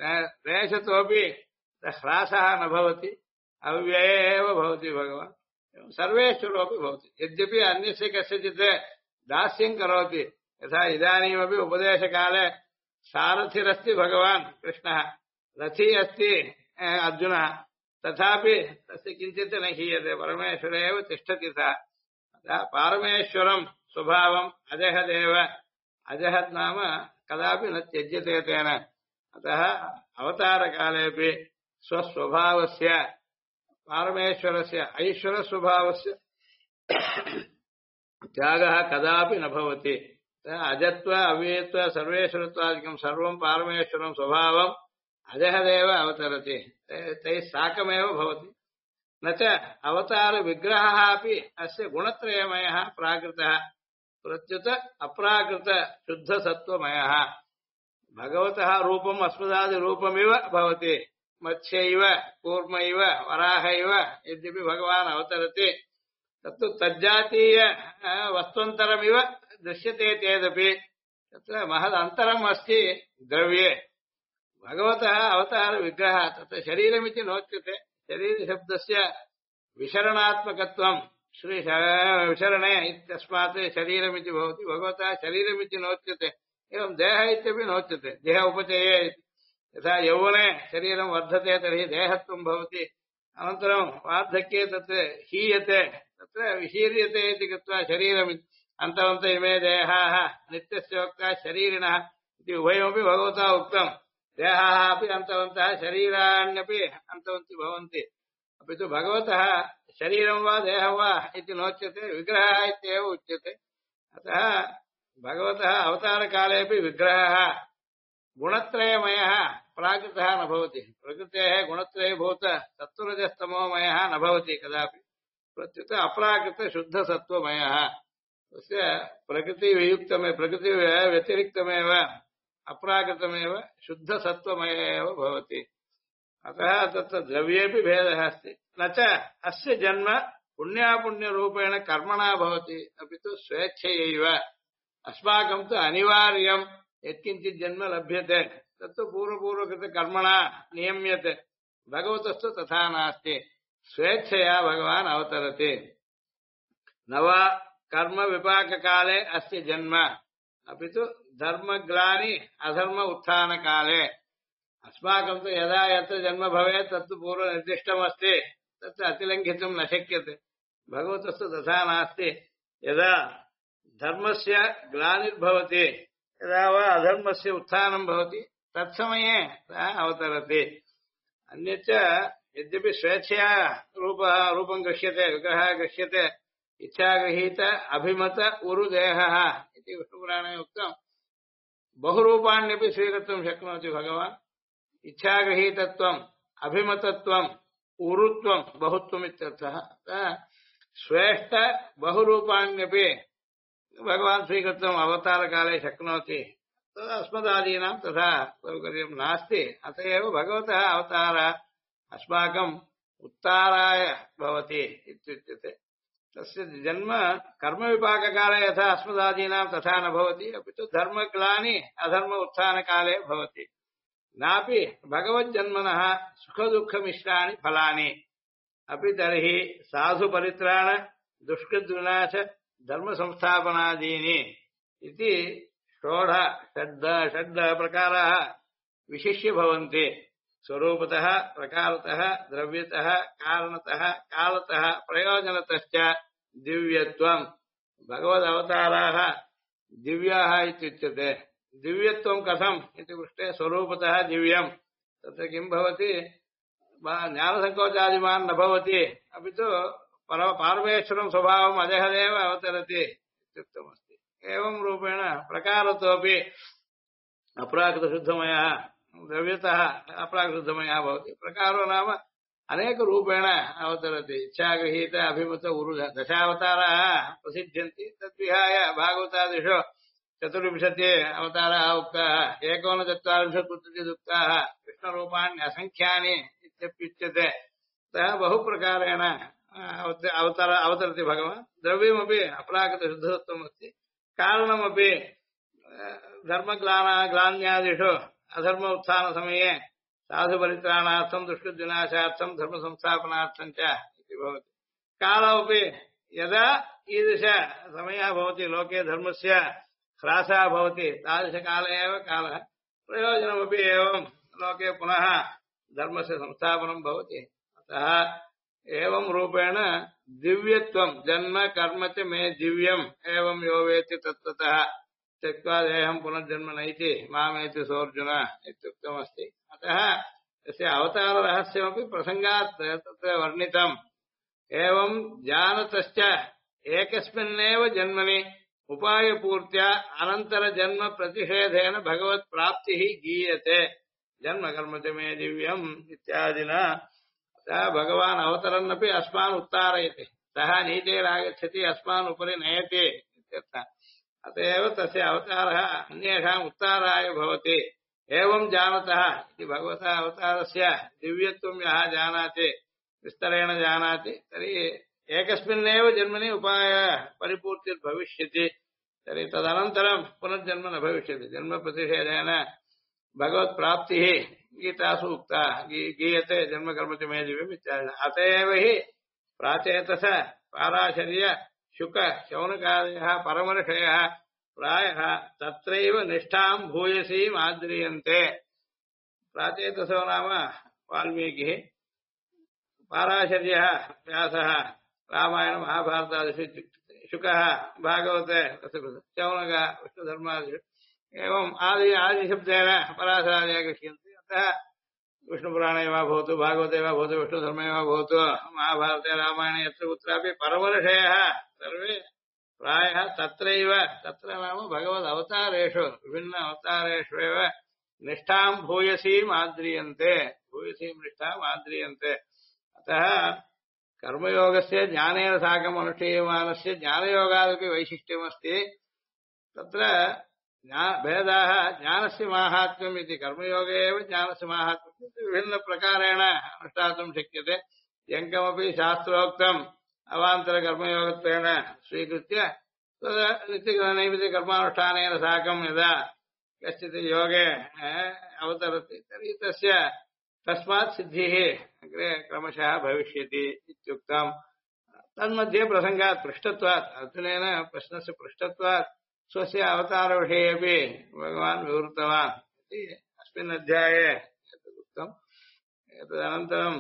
[SPEAKER 1] लेशतोऽपि ह्रासः न भवति अव्यये एव भवति भगवान् सर्वेश्वरोऽपि भवति यद्यपि अन्यस्य कस्यचित् दास्यं करोति यथा इदानीमपि उपदेशकाले सारथिरस्ति भगवान् कृष्णः रथी अस्ति अर्जुनः तथापि तस्य किञ्चित् न हीयते परमेश्वरे एव तिष्ठति सः अतः पारमेश्वरं स्वभावम् अजहदेव अजहत् नाम कदापि न त्यज्यते तेन अतः अवतारकालेऽपि स्वस्वभावस्य पारमेश्वरस्य ऐश्वरस्वभावस्य त्यागः कदापि न भवति अजत्व अव्ययत्व सर्वेश्वरत्वादिकं सर्वं पारमेश्वरं स्वभावम् अजहदेव अवतरति तैः साकमेव भवति न च अवतार विग्रहः अपि अस्य गुणत्रयमयः प्राकृतः प्रत्युत अप्राकृत शुद्ध सत्वमयः भगवतः रूपम् अस्मदादि रूपमिव भवति मत्स्यैव कूर्मैव वराहैव यद्यपि भगवान् अवतरति तत्तु तज्जातीय वस्त्वन्तरमिव दृश्यते चेदपि तत्र महदन्तरम् अस्ति द्रव्ये भगवतः अवतार विग्रहः तत्र शरीरमिति नोच्यते शरीरशब्दस्य विशरणात्मकत्वं श्री विशरणे इत्यस्मात् शरीरमिति भवति भगवतः शरीरमिति नोच्यते एवं देह इत्यपि नोच्यते देह उपचये यथा यौवने शरीरं वर्धते तर्हि देहत्वं भवति अनन्तरं वार्धक्ये तत्र हीयते तत्र विशीर्यते इति कृत्वा शरीरमिति अन्तवन्त इमे देहाः नित्यस्य वक्ता शरीरिणः इति उभयमपि भगवता उक्तं देहाः अपि अन्तवन्तः शरीराण्यपि अन्तवन्ति भवन्ति अपि तु भगवतः शरीरं वा देहं वा इति नोच्यते विग्रहः इत्येव उच्यते अतः भगवतः अवतारकालेपि विग्रहः गुणत्रयमयः प्राकृतः न भवति प्रकृतेः गुणत्रयभूत सत्त्वरजस्तमोमयः न भवति कदापि प्रत्युत अप्राकृत शुद्धसत्त्वमयः तस्य प्रकृतिवियुक्तमेव प्रकृतिव्यतिरिक्तमेव अप्राकृतमेव शुद्धसत्त्वमय एव भवति अतः तत्र द्रव्येऽपि भेदः अस्ति न च अस्य जन्म पुण्यापुण्यरूपेण कर्मणा भवति अपि तु स्वेच्छयैव अस्माकं तु अनिवार्यं यत्किञ्चित् जन्म लभ्यते तत्तु पूर्वपूर्वकृतकर्मणा नियम्यते भगवतस्तु तथा नास्ति स्वेच्छया भगवान् अवतरति न वा कर्म विपाककाले अस्य जन्म अपि तु धर्मग्लानि अधर्म उत्थानकाले अस्माकं तु यदा यत्र जन्म भवेत् तत्तु पूर्वनिर्दिष्टमस्ति तत्र अतिलङ्घितुं न शक्यते भगवतस्तु तथा नास्ति यदा धर्मस्य ग्लानिर्भवति यदा वा अधर्मस्य उत्थानं भवति तत्समये सः अवतरति अन्यच्च यद्यपि स्वेच्छया रूपं गृह्यते विग्रहः गृह्यते इच्छागृहीत अभिमत उरुदेहः इति विष्णुपुराणे उक्तं बहुरूपाण्यपि स्वीकर्तुं शक्नोति भगवान् इच्छागृहीतत्वम् अभिमतत्वम् उरुत्वं बहुत्वम् इत्यर्थः श्रेष्ठ बहुरूपाण्यपि भगवान् स्वीकर्तुम् अवतारकाले शक्नोति तदस्मदादीनां तथा सौकर्यं नास्ति अत एव भगवतः अवतारः अस्माकम् उत्ताराय भवति इत्युच्यते तस्य जन्म कर्मविपाककाले यथा अस्मदादीनां तथा न भवति अपि तु धर्मग्लानि अधर्म उत्थानकाले भवति नापि भगवज्जन्मनः सुखदुःखमिश्राणि फलानि अपि तर्हि साधुपरित्राण दुष्कृद्विनाश धर्मसंस्थापनादीनि इति षड् प्रकाराः विशिष्य भवन्ति स्वरूपतः प्रकारतः द्रव्यतः कारणतः कालतः प्रयोजनतश्च दिव्यत्वं भगवदवताराः दिव्याः इत्युच्यते दिव्यत्वं कथम् इति पृष्टे स्वरूपतः दिव्यं तत्र किं भवति ज्ञानसङ्कोचादिमान् न भवति अपि तु पारमेश्वरं स्वभावम् अजहदेव अवतरति इत्युक्तमस्ति एवं रूपेण प्रकारतोऽपि अप्राकृतशुद्धमयः द्रव्यतः अप्राकृतमयः भवति प्रकारो नाम अनेकरूपेण अवतरति इच्छागृहीत अभिमत उरुध दशावताराः प्रसिद्ध्यन्ति तद्विहाय भागवतादिषु 14 अवताराः उक्ताः 49 उक्ताः कृष्णरूपाण्यसङ्ख्यानि इत्यप्युच्यते अतः बहुप्रकारेण अवतरति भगवान् द्रव्यमपि अप्राकृतशुद्धत्वम् अस्ति कारणमपि धर्मग्लान्यादिषु अधर्म उत्थानसमये साधुपरित्राणार्थं दुष्कृद्विनाशार्थं धर्मसंस्थापनार्थं च इति भवति कालोऽपि यदा ईदृश समयः भवति लोके धर्मस्य ह्रासः भवति तादृशकाले एव कालः प्रयोजनमपि एवं लोके पुनः धर्मस्य संस्थापनं भवति अतः एवं रूपेण दिव्यत्वं जन्म कर्म च मे दिव्यम् एवं यो वेत्ति तत्त्वतः त्यक्त्वा देहं पुनर्जन्म नैति मामेति सोऽर्जुन इत्युक्तमस्ति अतः तस्य अवताररहस्यमपि प्रसङ्गात् तत्र वर्णितम् एवं जानतश्च एकस्मिन्नेव जन्मनि उपायपूर्त्या अनन्तरजन्म प्रतिषेधेन भगवत्प्राप्तिः गीयते जन्म कर्म च मे दिव्यम् इत्यादिना भगवान् अवतरन्नपि अस्मान् उत्तारयति सः नीचैरागच्छति अस्मान् उपरि नयति इत्यर्थः अत एव तस्य अवतारः अन्येषाम् उत्ताराय भवति एवं जानतः इति भगवतः अवतारस्य दिव्यत्वं यः जानाति विस्तरेण जानाति तर्हि एकस्मिन्नेव जन्मनि उपाय परिपूर्तिर्भविष्यति तर्हि तदनन्तरं पुनर्जन्म न भविष्यति जन्म प्रतिषेधेन भगवत्प्राप्तिः गीतासु उक्ता गीयते जन्म कर्म च मे दिव्यम् इत्यादि अत एव हि प्राचेतस पाराशर्य शुक शौनकादयः परमर्षयः प्रायः तत्रैव निष्ठां भूयसीम् आद्रियन्ते प्राचेतसो नाम वाल्मीकिः पाराशर्यः व्यासः रामायण महाभारतादिषु शुकः भागवते शौनकः विष्णुधर्मादिषु एवम् आदिशब्देन पराशरादयः गृह्यन्ते अतः विष्णुपुराणे वा भवतु भागवते वा भवतु विष्णुधर्मे वा भवतु महाभारते रामायणे यत्र कुत्रापि परमर्षयः सर्वे प्रायः तत्रैव तत्र नाम भगवदवतारेषु विभिन्न अवतारेष्वेव निष्ठां भूयसीम् आद्रियन्ते भूयसीं निष्ठाम् आद्रियन्ते अतः कर्मयोगस्य ज्ञानेन साकम् अनुष्ठीयमानस्य ज्ञानयोगादपि वैशिष्ट्यमस्ति तत्र भेदाः ज्ञानस्य माहात्म्यम् इति कर्मयोगे एव ज्ञानस्य माहात्म्यम् विभिन्नप्रकारेण अनुष्ठातुं शक्यते यङ्कमपि शास्त्रोक्तम् अवान्तरकर्मयोगत्वेन स्वीकृत्य नित्यनैमित्तिकर्मानुष्ठानेन साकं यदा कश्चित् योगे अवतरति तर्हि तस्य तस्मात् सिद्धिः अग्रे क्रमशः भविष्यति इत्युक्तम् तन्मध्ये प्रसङ्गात् पृष्टत्वात् अर्जुनेन प्रश्नस्य पृष्टत्वात् स्वस्य अवतारविषये अपि भगवान् विवृतवान् इति अस्मिन् अध्याये एतदुक्तम् एतदनन्तरं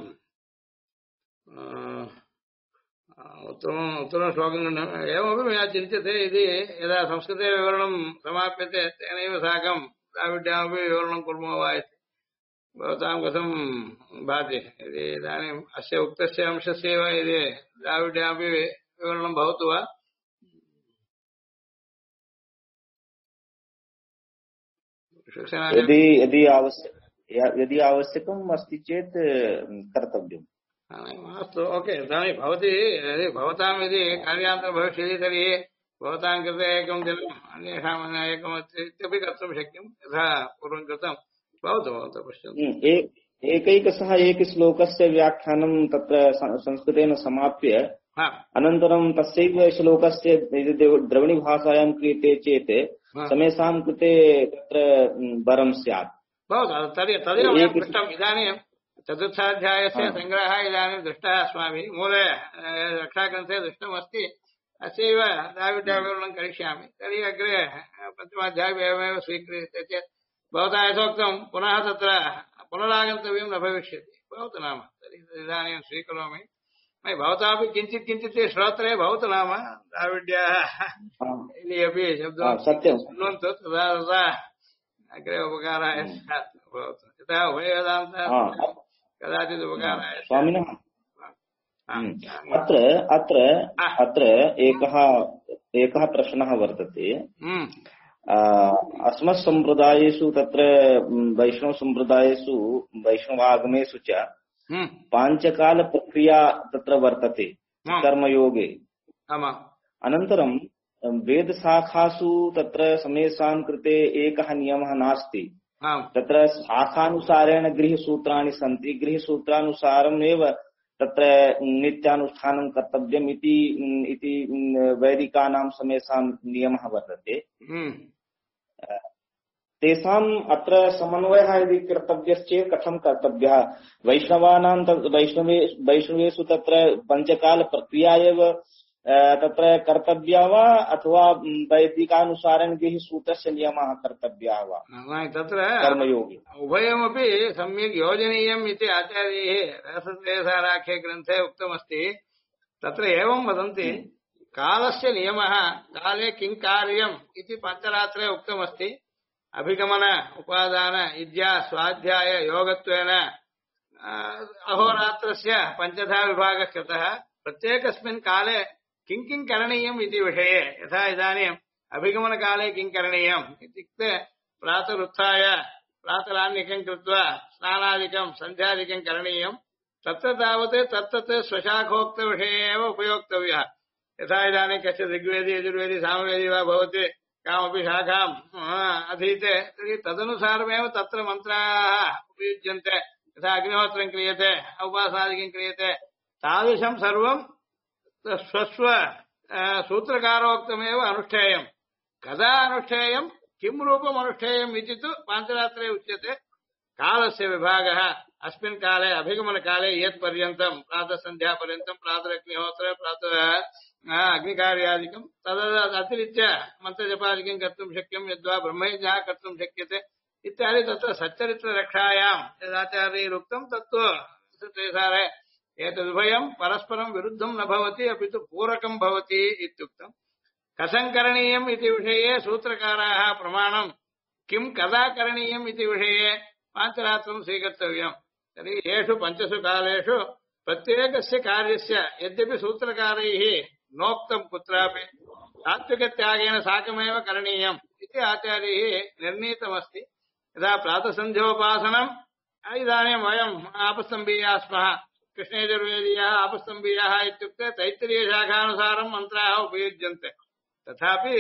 [SPEAKER 1] उत्तमं श्लोकम् एवमपि मया चिन्त्यते यदि यदा संस्कृते विवरणं समाप्यते तेनैव साकं द्राविड्यामपि विवरणं कुर्मः वा इति भवतां कथं भाति यदि इदानीम् अस्य उक्तस्य अंशस्यैव यदि द्राविड्यामपि विवरणं भवतु वा
[SPEAKER 2] यदि आवश्यकम् अस्ति चेत् कर्तव्यम्
[SPEAKER 1] अस्तु ओके इदानीं भवती यदि भवतां यदि कार्यान्तरं भविष्यति तर्हि भवतां कृते एकं दिनम् अन्येषाम् एकम् इत्यपि कर्तुं शक्यं यथा पूर्वं कृतं भवतु भवतु पश्यन्तु
[SPEAKER 2] एकैकशः एकश्लोकस्य व्याख्यानं तत्र संस्कृतेन समाप्य अनन्तरं तस्यैव श्लोकस्य द्रविणीभाषायां क्रियते चेत् समेषां कृते तत्र वरं स्यात्
[SPEAKER 1] भवतु तर्हि तदेव पृष्टम् इदानीं चतुर्थाध्यायस्य सङ्ग्रहः इदानीं दृष्टः अस्माभिः मूले रक्षाग्रन्थे दृष्टमस्ति अस्यैव द्राविड्यविवरणं करिष्यामि तर्हि अग्रे पञ्चमाध्यायम् एवमेव स्वीक्रियते चेत् भवता यथोक्तं पुनः तत्र पुनरागन्तव्यं न भविष्यति भवतु नाम तर्हि इदानीं स्वीकरोमि भवतापि किञ्चित् किञ्चित् श्रोत्रे भवतु नाम द्राविड्याः यदि अपि शब्दं शृण्वन्तु तदा तदा अग्रे उपकाराय स्यात् भवतु यतः उभयवेदान्तः कदाचित् उपकाराय
[SPEAKER 2] स्वामिनः अत्र एकः प्रश्नः वर्तते अस्मत्सम्प्रदायेषु तत्र वैष्णवसम्प्रदायेषु वैष्णवागमेषु च पाञ्चकालप्रक्रिया तत्र वर्तते कर्मयोगे अनन्तरं वेदशाखासु तत्र समेषां कृते एकः नियमः नास्ति तत्र शाखानुसारेण गृहसूत्राणि सन्ति गृहसूत्रानुसारमेव तत्र नित्यानुष्ठानं कर्तव्यम् इति वैदिकानां समेषां नियमः वर्तते तेषाम् अत्र समन्वयः यदि कर्तव्यश्चेत् कथं कर्तव्यः वैष्णवानां वैष्णवेषु तत्र पञ्चकालप्रक्रिया एव तत्र कर्तव्या वा अथवा वैदिकानुसारेण गृहसूत्रस्य नियमः कर्तव्यः वा
[SPEAKER 1] तत्र
[SPEAKER 2] कर्मयोगे
[SPEAKER 1] उभयमपि सम्यक् योजनीयम् इति आचार्यैः रहस्यत्रयसाराख्ये ग्रन्थे उक्तमस्ति तत्र एवं वदन्ति कालस्य नियमः काले किं कार्यम् इति पञ्चरात्रे उक्तमस्ति अभिगमन उपादान विद्या स्वाध्याय योगत्वेन अहोरात्रस्य पञ्चधा विभागः कृतः प्रत्येकस्मिन् काले किं किं करणीयम् इति विषये यथा इदानीम् अभिगमनकाले किं करणीयम् इत्युक्ते प्रातरुत्थाय प्रातरान्निकं कृत्वा स्नानादिकं सन्ध्यादिकं करणीयम् तत्र तावत् तत्तत् स्वशाखोक्तविषये एव उपयोक्तव्यः यथा इदानीं कश्चित् ऋग्वेदी यजुर्वेदी सामवेदी वा भवति कामपि शाखाम् अधीते तर्हि तदनुसारमेव तत्र मन्त्राः उपयुज्यन्ते यथा अग्निहोत्रं क्रियते उपासनादिकं क्रियते तादृशं सर्वं स्वस्व सूत्रकारोक्तमेव अनुष्ठेयम् कदा अनुष्ठेयम् किं रूपम् अनुष्ठेयम् इति तु पाञ्चरात्रे उच्यते कालस्य विभागः अस्मिन् काले अभिगमनकाले यत्पर्यन्तम् प्रातःसन्ध्यापर्यन्तम् प्रातरग्निहोत्र प्रातः अग्निकार्यादिकं तदतिरिच्य मन्त्रजपादिकं कर्तुं शक्यं यद्वा ब्रह्मयज्ञः कर्तुं शक्यते इत्यादि तत्र सच्चरित्ररक्षायां यदाचार्यैरुक्तं तत्तु तेसारे एतदुभयं परस्परं विरुद्धं न भवति अपि तु पूरकं भवति इत्युक्तम् कथं करणीयम् इति विषये सूत्रकाराः प्रमाणं किं कदा करणीयम् इति विषये पाञ्चरात्रं स्वीकर्तव्यम् तर्हि येषु पञ्चसु कालेषु प्रत्येकस्य कार्यस्य यद्यपि सूत्रकारैः नोक्तं कुत्रापि सात्विकत्यागेन साकमेव करणीयम् इति आचार्यैः निर्णीतमस्ति यदा प्रातःसन्ध्योपासनम् इदानीं वयम् आपस्तम्भीयाः स्मः कृष्णयजुर्वेदीयाः आपस्तम्भीयाः इत्युक्ते तैत्तिरीयशाखानुसारं मन्त्राः उपयुज्यन्ते तथापि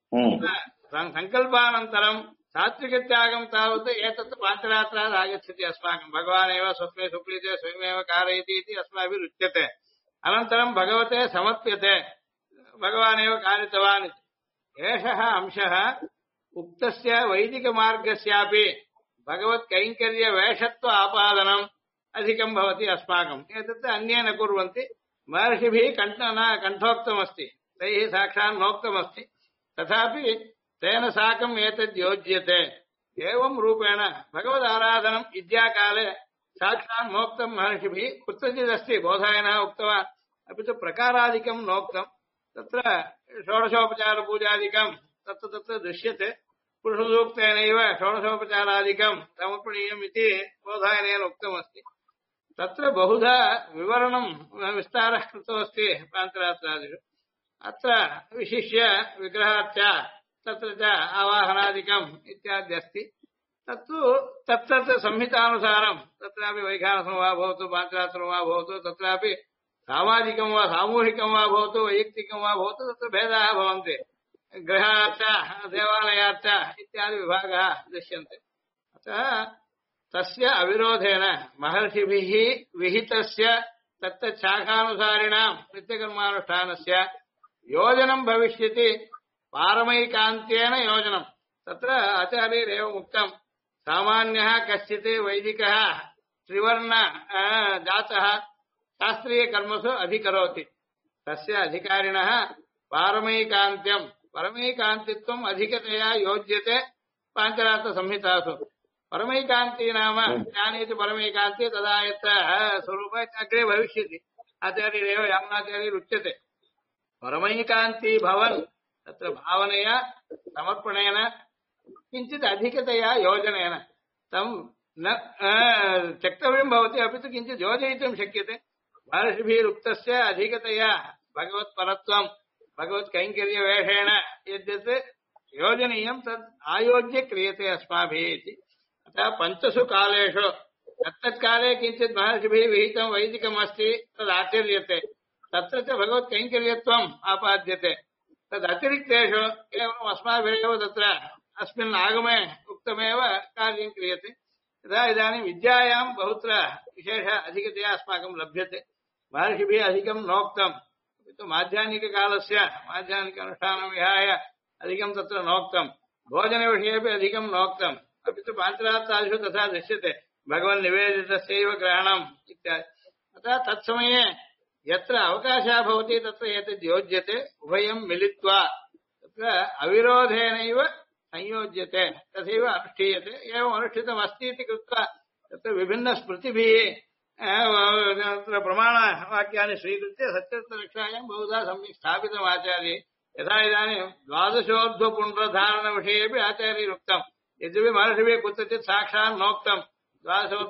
[SPEAKER 1] सङ्कल्पानन्तरं सात्विकत्यागं तावत् एतत् पाञ्चरात्रात् आगच्छति अस्माकं भगवान् एव स्वस्मै सुप्रीते स्वयमेव कारयति इति अस्माभिरुच्यते अनन्तरं भगवते समर्प्यते भगवान् एव कारितवान् एषः अंशः उक्तस्य वैदिकमार्गस्यापि भगवत्कैङ्कर्यवेषत्व आपादनम् अधिकं भवति अस्माकम् एतत् अन्ये न कुर्वन्ति महर्षिभिः कण्ठोक्तमस्ति तैः साक्षात् नोक्तमस्ति तथापि तेन साकम् एतद् योज्यते एवं रूपेण भगवदाराधनम् विद्याकाले साक्षात् नोक्तं महर्षिभिः कुत्रचिदस्ति बोधायनः उक्तवान् अपि तु प्रकारादिकं नोक्तं तत्र षोडशोपचारपूजादिकं तत्र दृश्यते पुरुषसूक्तेनैव षोडशोपचारादिकं समर्पणीयम् इति बोधायनेन उक्तमस्ति तत्र बहुधा विवरणं विस्तारः कृतोऽस्ति पाञ्चरात्रादिषु अत्र विशिष्य विग्रहार्चा तत्र च आवाहनादिकम् इत्याद्यस्ति तत्तु तत्तत् संहितानुसारं तत्रापि वैखानसं वा भवतु पाञ्चरात्रं वा भवतु तत्रापि सामाजिकं वा सामूहिकं वा भवतु वैयक्तिकं वा भवतु तत्र भेदाः भवन्ति गृहार्च देवालयार्च इत्यादि विभागाः दृश्यन्ते अतः तस्य अविरोधेन महर्षिभिः विहितस्य तत्तच्छाखानुसारिणां नित्यकर्मानुष्ठानस्य योजनं भविष्यति पारमैकान्त्येन योजनं तत्र आचार्यैरेव उक्तं सामान्यः कश्चित् वैदिकः त्रिवर्ण जातः शास्त्रीयकर्मसु अधिकरोति तस्य अधिकारिणः पारमैकान्त्यं परमैकान्तित्वम् अधिकतया योज्यते पाञ्चरात्रसंहितासु परमैकान्ती नाम ज्ञानेति परमैकान्ती तदा यत् स्वरूप अग्रे भविष्यति आचार्यैरेव यामनाचार्यैरुच्यते परमैकान्ती भवन् तत्र भावनया समर्पणेन किञ्चित् अधिकतया योजनेन तं न त्यक्तव्यं भवति अपि तु किञ्चित् योजयितुं शक्यते महर्षिभिरुक्तस्य अधिकतया भगवत्परत्वं भगवत्कैङ्कर्यवेषेण यद्यत् योजनीयं तद् आयोज्य क्रियते अस्माभिः इति अतः पञ्चसु कालेषु तत्तत्काले किञ्चित् महर्षिभिः विहितं वैदिकम् अस्ति तदाचर्यते तत्र च भगवत्कैङ्कर्यत्वम् आपाद्यते तदतिरिक्तेषु केवलम् अस्माभिरेव तत्र अस्मिन् आगमे उक्तमेव कार्यं क्रियते यदा इदानीं विद्यायां बहुत्र विशेष अधिकतया अस्माकं लभ्यते महर्षिभिः अधिकं नोक्तम् माध्याह्निककालस्य माध्याह्निक अनुष्ठानं विहाय अधिकं तत्र नोक्तं भोजनविषयेपि अधिकं नोक्तम् अपि तु पाञ्चरात्रादिषु तथा दृश्यते भगवन्निवेदितस्यैव ग्रहणम् इत्यादि अतः तत्समये यत्र अवकाशः भवति तत्र एतद् योज्यते उभयं मिलित्वा तत्र अविरोधेनैव संयोज्यते तथैव अनुष्ठीयते एवम् अनुष्ठितमस्ति इति कृत्वा तत्र विभिन्नस्मृतिभिः तत्र प्रमाणवाक्यानि स्वीकृत्य सच्चरित्ररक्षायां बहुधा सम्यक् स्थापितम् आचार्यैः यथा इदानीं द्वादशोर्ध्वपुण्ड्रधारणविषयेपि आचार्यैरुक्तम् यद्यपि महर्षिभिः कुत्रचित् साक्षात् नोक्तं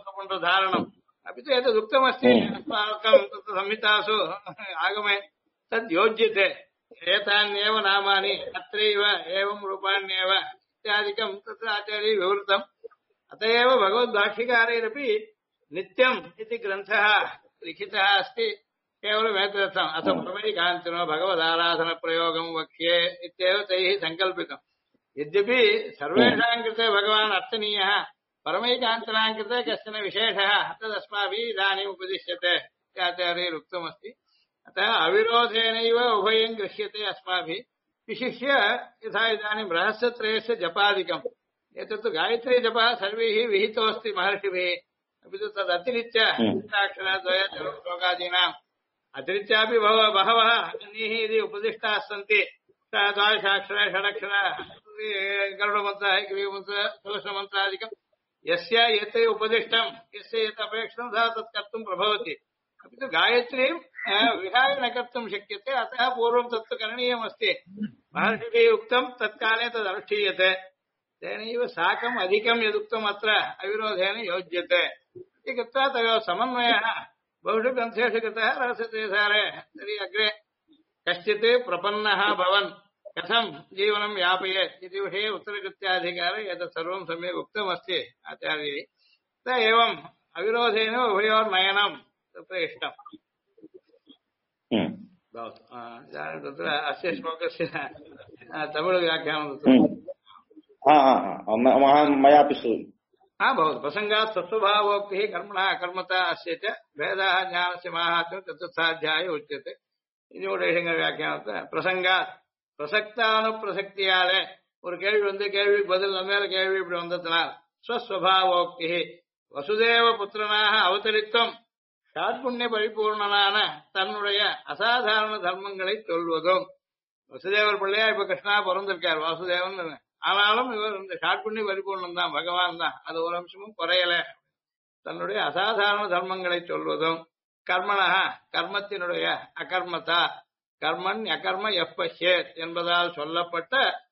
[SPEAKER 1] द्वादशोर्ध्वपुण्ड्रधारणम् अपि तु एतदुक्तमस्ति अस्माकं तत्र संहितासु आगमे तद् योज्यते एतान्येव नामानि अत्रैव एवं रूपाण्येव इत्यादिकं तत्र आचार्यैः विवृतम् अत एव भगवद्भाष्यकारैरपि नित्यम् इति ग्रन्थः लिखितः अस्ति केवलम् एतदर्थम् अथ प्रमैकान्तिनो भगवदाराधनप्रयोगं वक्ष्ये इत्येव तैः सङ्कल्पितम् यद्यपि सर्वेषां कृते भगवान् अर्थनीयः परमैकान्तिनां कृते कश्चन विशेषः तदस्माभिः इदानीम् उपदिश्यते आचार्यैरुक्तमस्ति अतः अविरोधेनैव उभयं गृह्यते अस्माभिः विशिष्य यथा इदानीं रहस्यत्रयस्य जपादिकम् एतत्तु गायत्री जपः सर्वैः विहितोऽस्ति महर्षिभिः अपि तु तदतिरिच्य श्लोकादीनाम् अतिरिच्यापि बहवः अन्यैः यदि उपदिष्टाः सन्ति द्वादशाक्षर षडक्षर गरुडमन्त्रः ग्रीवमन्त्रः तुलसीमन्त्रादिकम् यस्य यत् उपदिष्टम् यस्य यत् अपेक्षितं सः तत् कर्तुं प्रभवति अपि तु गायत्रीं विहाय न कर्तुं शक्यते अतः पूर्वं तत्तु करणीयमस्ति महर्षिभिः उक्तं तत्काले तदनुष्ठीयते तेनैव साकम् अधिकं यदुक्तम् अत्र अविरोधेन योज्यते इति कृत्वा तयोः समन्वयः बहुषु ग्रन्थेषु कृतः रहस्यत्रयसारे तर्हि अग्रे कश्चित् प्रपन्नः भवन् कथं जीवनं यापयेत् इति विषये उत्तरकृत्याधिकारे एतत् सर्वं सम्यक् उक्तमस्ति आचार्यैः त एवम् अविरोधेन उभयोर्नयनं तत्र इष्टम् भवतु इदानीं तत्र अस्य श्लोकस्य तमिळुव्याख्यानं तत्र
[SPEAKER 2] मयापि श्रूयते
[SPEAKER 1] भवतु प्रसङ्गात् सत्स्वभावोक्तिः कर्मणः अकर्मता अस्य च भेदः ज्ञानस्य माहात्म्यं चतुर्थाध्याये उच्यते व्याख्यानத்தை பிரசங்காத் பிரசக்தானுப்பிரசக்தியாலே ஒரு கேள்வி வந்து கேள்விக்கு பதில் நம்ம மேல கேள்வி இப்படி வந்ததுனால் ஸ்வஸ்வபாவோக்தி வசுதேவ புத்திரனாக அவதரித்தும் ஷாட்புண்ணிய பரிபூர்ணனான தன்னுடைய அசாதாரண தர்மங்களை சொல்வதும் வசுதேவர் பிள்ளையா இப்ப கிருஷ்ணா பிறந்திருக்கார் வாசுதேவன் ஆனாலும் இவர் இந்த ஷாட்புண்ணிய பரிபூர்ணம் தான் பகவான் தான் அது ஒரு அம்சமும் குறையல தன்னுடைய அசாதாரண தர்மங்களை சொல்வதும் கர்மணா கர்மத்தினுடைய அகர்மதா கர்மன் அகர்ம எப்பஷேத் என்பதால் சொல்லப்பட்ட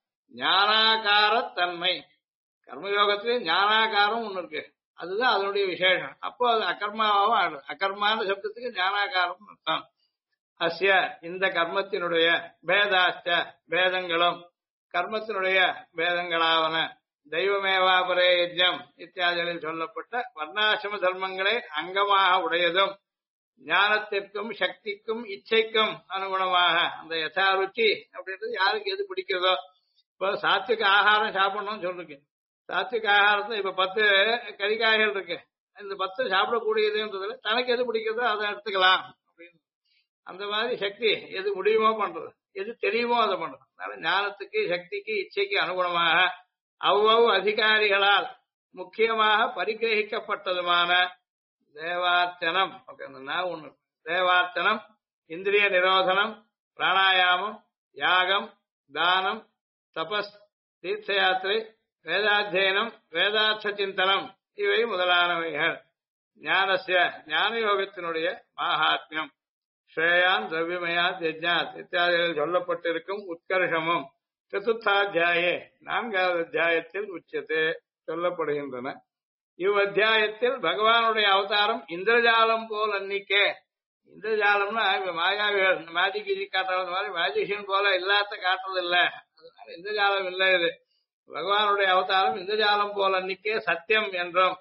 [SPEAKER 1] ஞானாகார தன்மை கர்மயோகத்திலே ஞானாகாரம் ஒண்ணு இருக்கு அதுதான் அதனுடைய விசேஷம் அப்போ அது அகர்மாவும் ஆடும் அகர்மான சப்தத்துக்கு ஞானாகாரம் அர்த்தம் அஸ்ய இந்த கர்மத்தினுடைய பேதாச்ச பேதங்களும் கர்மத்தினுடைய பேதங்களாவன தெய்வமேவாபரே யஜ்ஞம் இத்தியாதிகளில் சொல்லப்பட்ட வர்ணாசிரம தர்மங்களை அங்கமாக உடையதும் ஞானத்திற்கும் சக்திக்கும் இச்சைக்கும் அனுகுணமாக அந்த யதாருச்சி அப்படின்றது யாருக்கு எது பிடிக்கிறதோ இப்போ சாத்விக ஆகாரம் சாப்பிடணும்னு சொல்லிருக்கு சாத்விக ஆகாரத்துல இப்ப 10 கறிக்காய்கள் இருக்கு இந்த 10 சாப்பிடக்கூடியதுன்றதுல தனக்கு எது பிடிக்கிறதோ அதை எடுத்துக்கலாம் அப்படின்னு அந்த மாதிரி சக்தி எது முடியுமோ பண்றது எது தெரியுமோ அதை பண்றது அதனால ஞானத்துக்கு சக்திக்கு இச்சைக்கு அனுகுணமாக அவ்வளவு அதிகாரிகளால் முக்கியமாக பரிகிரகிக்கப்பட்டதுமான தேவார்ச்சனம் ஒண்ணு தேவார்ச்சனம் இந்திரிய நிரோதனம் பிராணாயாமம் யாகம் தானம் தபஸ் தீர்த்த யாத்திரை வேதாத்தியனம் வேதார்த்த சிந்தனம் இவை முதலானவைகள் ஞானசிய ஞான யோகத்தினுடைய மாஹாத்மியம் ஸ்ரேயான் திரவியமயாத் யஜ்ஞாத் இத்தியாதிகளில் சொல்லப்பட்டிருக்கும் உத்கர்ஷமும் சதுர்த்தாத்தியாயே 4வது அத்தியாயத்தில் உச்சத்தை சொல்லப்படுகின்றன இவ்வத்தியாயத்தில் பகவானுடைய அவதாரம் இந்திரஜாலம் போல் அன்னிக்கே இந்திரஜாலம்னா இப்ப மாயாவிகள் மேஜிக் காட்டுறது மாதிரி மேஜிஷியன் போல இல்லாத காட்டுறது இல்ல அதனால இந்திரஜாலம் இல்லை இது பகவானுடைய அவதாரம் இந்திரஜாலம் போல் அன்னிக்கே சத்தியம் என்றும்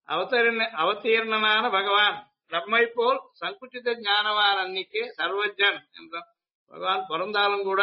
[SPEAKER 1] அவதீர்ணனான பகவான் நம்மை போல் சங்குச்சித ஞானவான் அன்னிக்கே சர்வஜன் என்றும் பகவான் பிறந்தாலும் கூட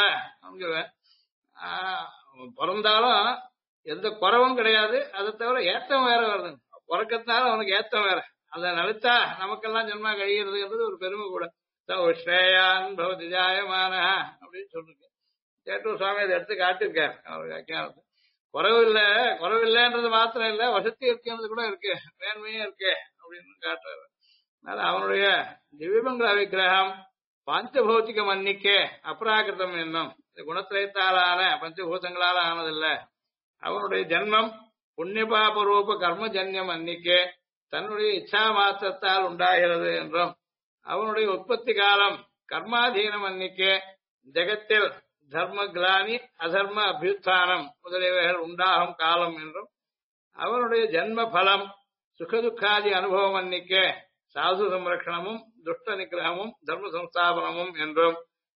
[SPEAKER 1] பிறந்தாலும் எந்த குறவும் கிடையாது அதை தவிர ஏத்தம் வேற வருது பிறக்கத்தால அவனுக்கு ஏத்தம் வேற அதை நினைத்தா நமக்கெல்லாம் ஜென்மா கழிகிறதுன்றது ஒரு பெருமை கூட ஸ்ரேயான் பவதி ஜாயமான அப்படின்னு சொல்லிருக்கு சேட்டூர் சுவாமி அதை எடுத்து காட்டிருக்காரு அவர் வியாக்கியானத்தை குறவில்லைன்றது மாத்திரம் இல்ல வசதி இருக்கிறது கூட இருக்கு மேன்மையும் இருக்கு அப்படின்னு காட்டுறாரு அதனால அவனுடைய திவ்யமங்கல விக்கிரகம் பஞ்சபௌத்திகம் அன்னிக்கே அபராகிருதம் என்னும் குணத்திரைத்தாலான பஞ்சபூதங்களால ஆனதில்லை அவனுடைய ஜென்மம் புண்ணியபாப ரூப கர்மஜன்யம் அன்னிக்கே தன்னுடைய இச்சா மாத்திரத்தால் உண்டாகிறது என்றும் அவனுடைய உற்பத்தி காலம் கர்மாதீனம் அன்னிக்கே ஜெகத்தில் தர்ம கிளானி அதர்ம அபியுத்தானம் முதலியவைகள் உண்டாகும் காலம் என்றும் அவனுடைய ஜென்ம பலம் சுகதுக்காதி அனுபவம் அன்னிக்கே சாது சம்ரக்ஷணமும் துஷ்ட நிகிரகமும் தர்ம சம்ஸ்தாபனமும் என்றும்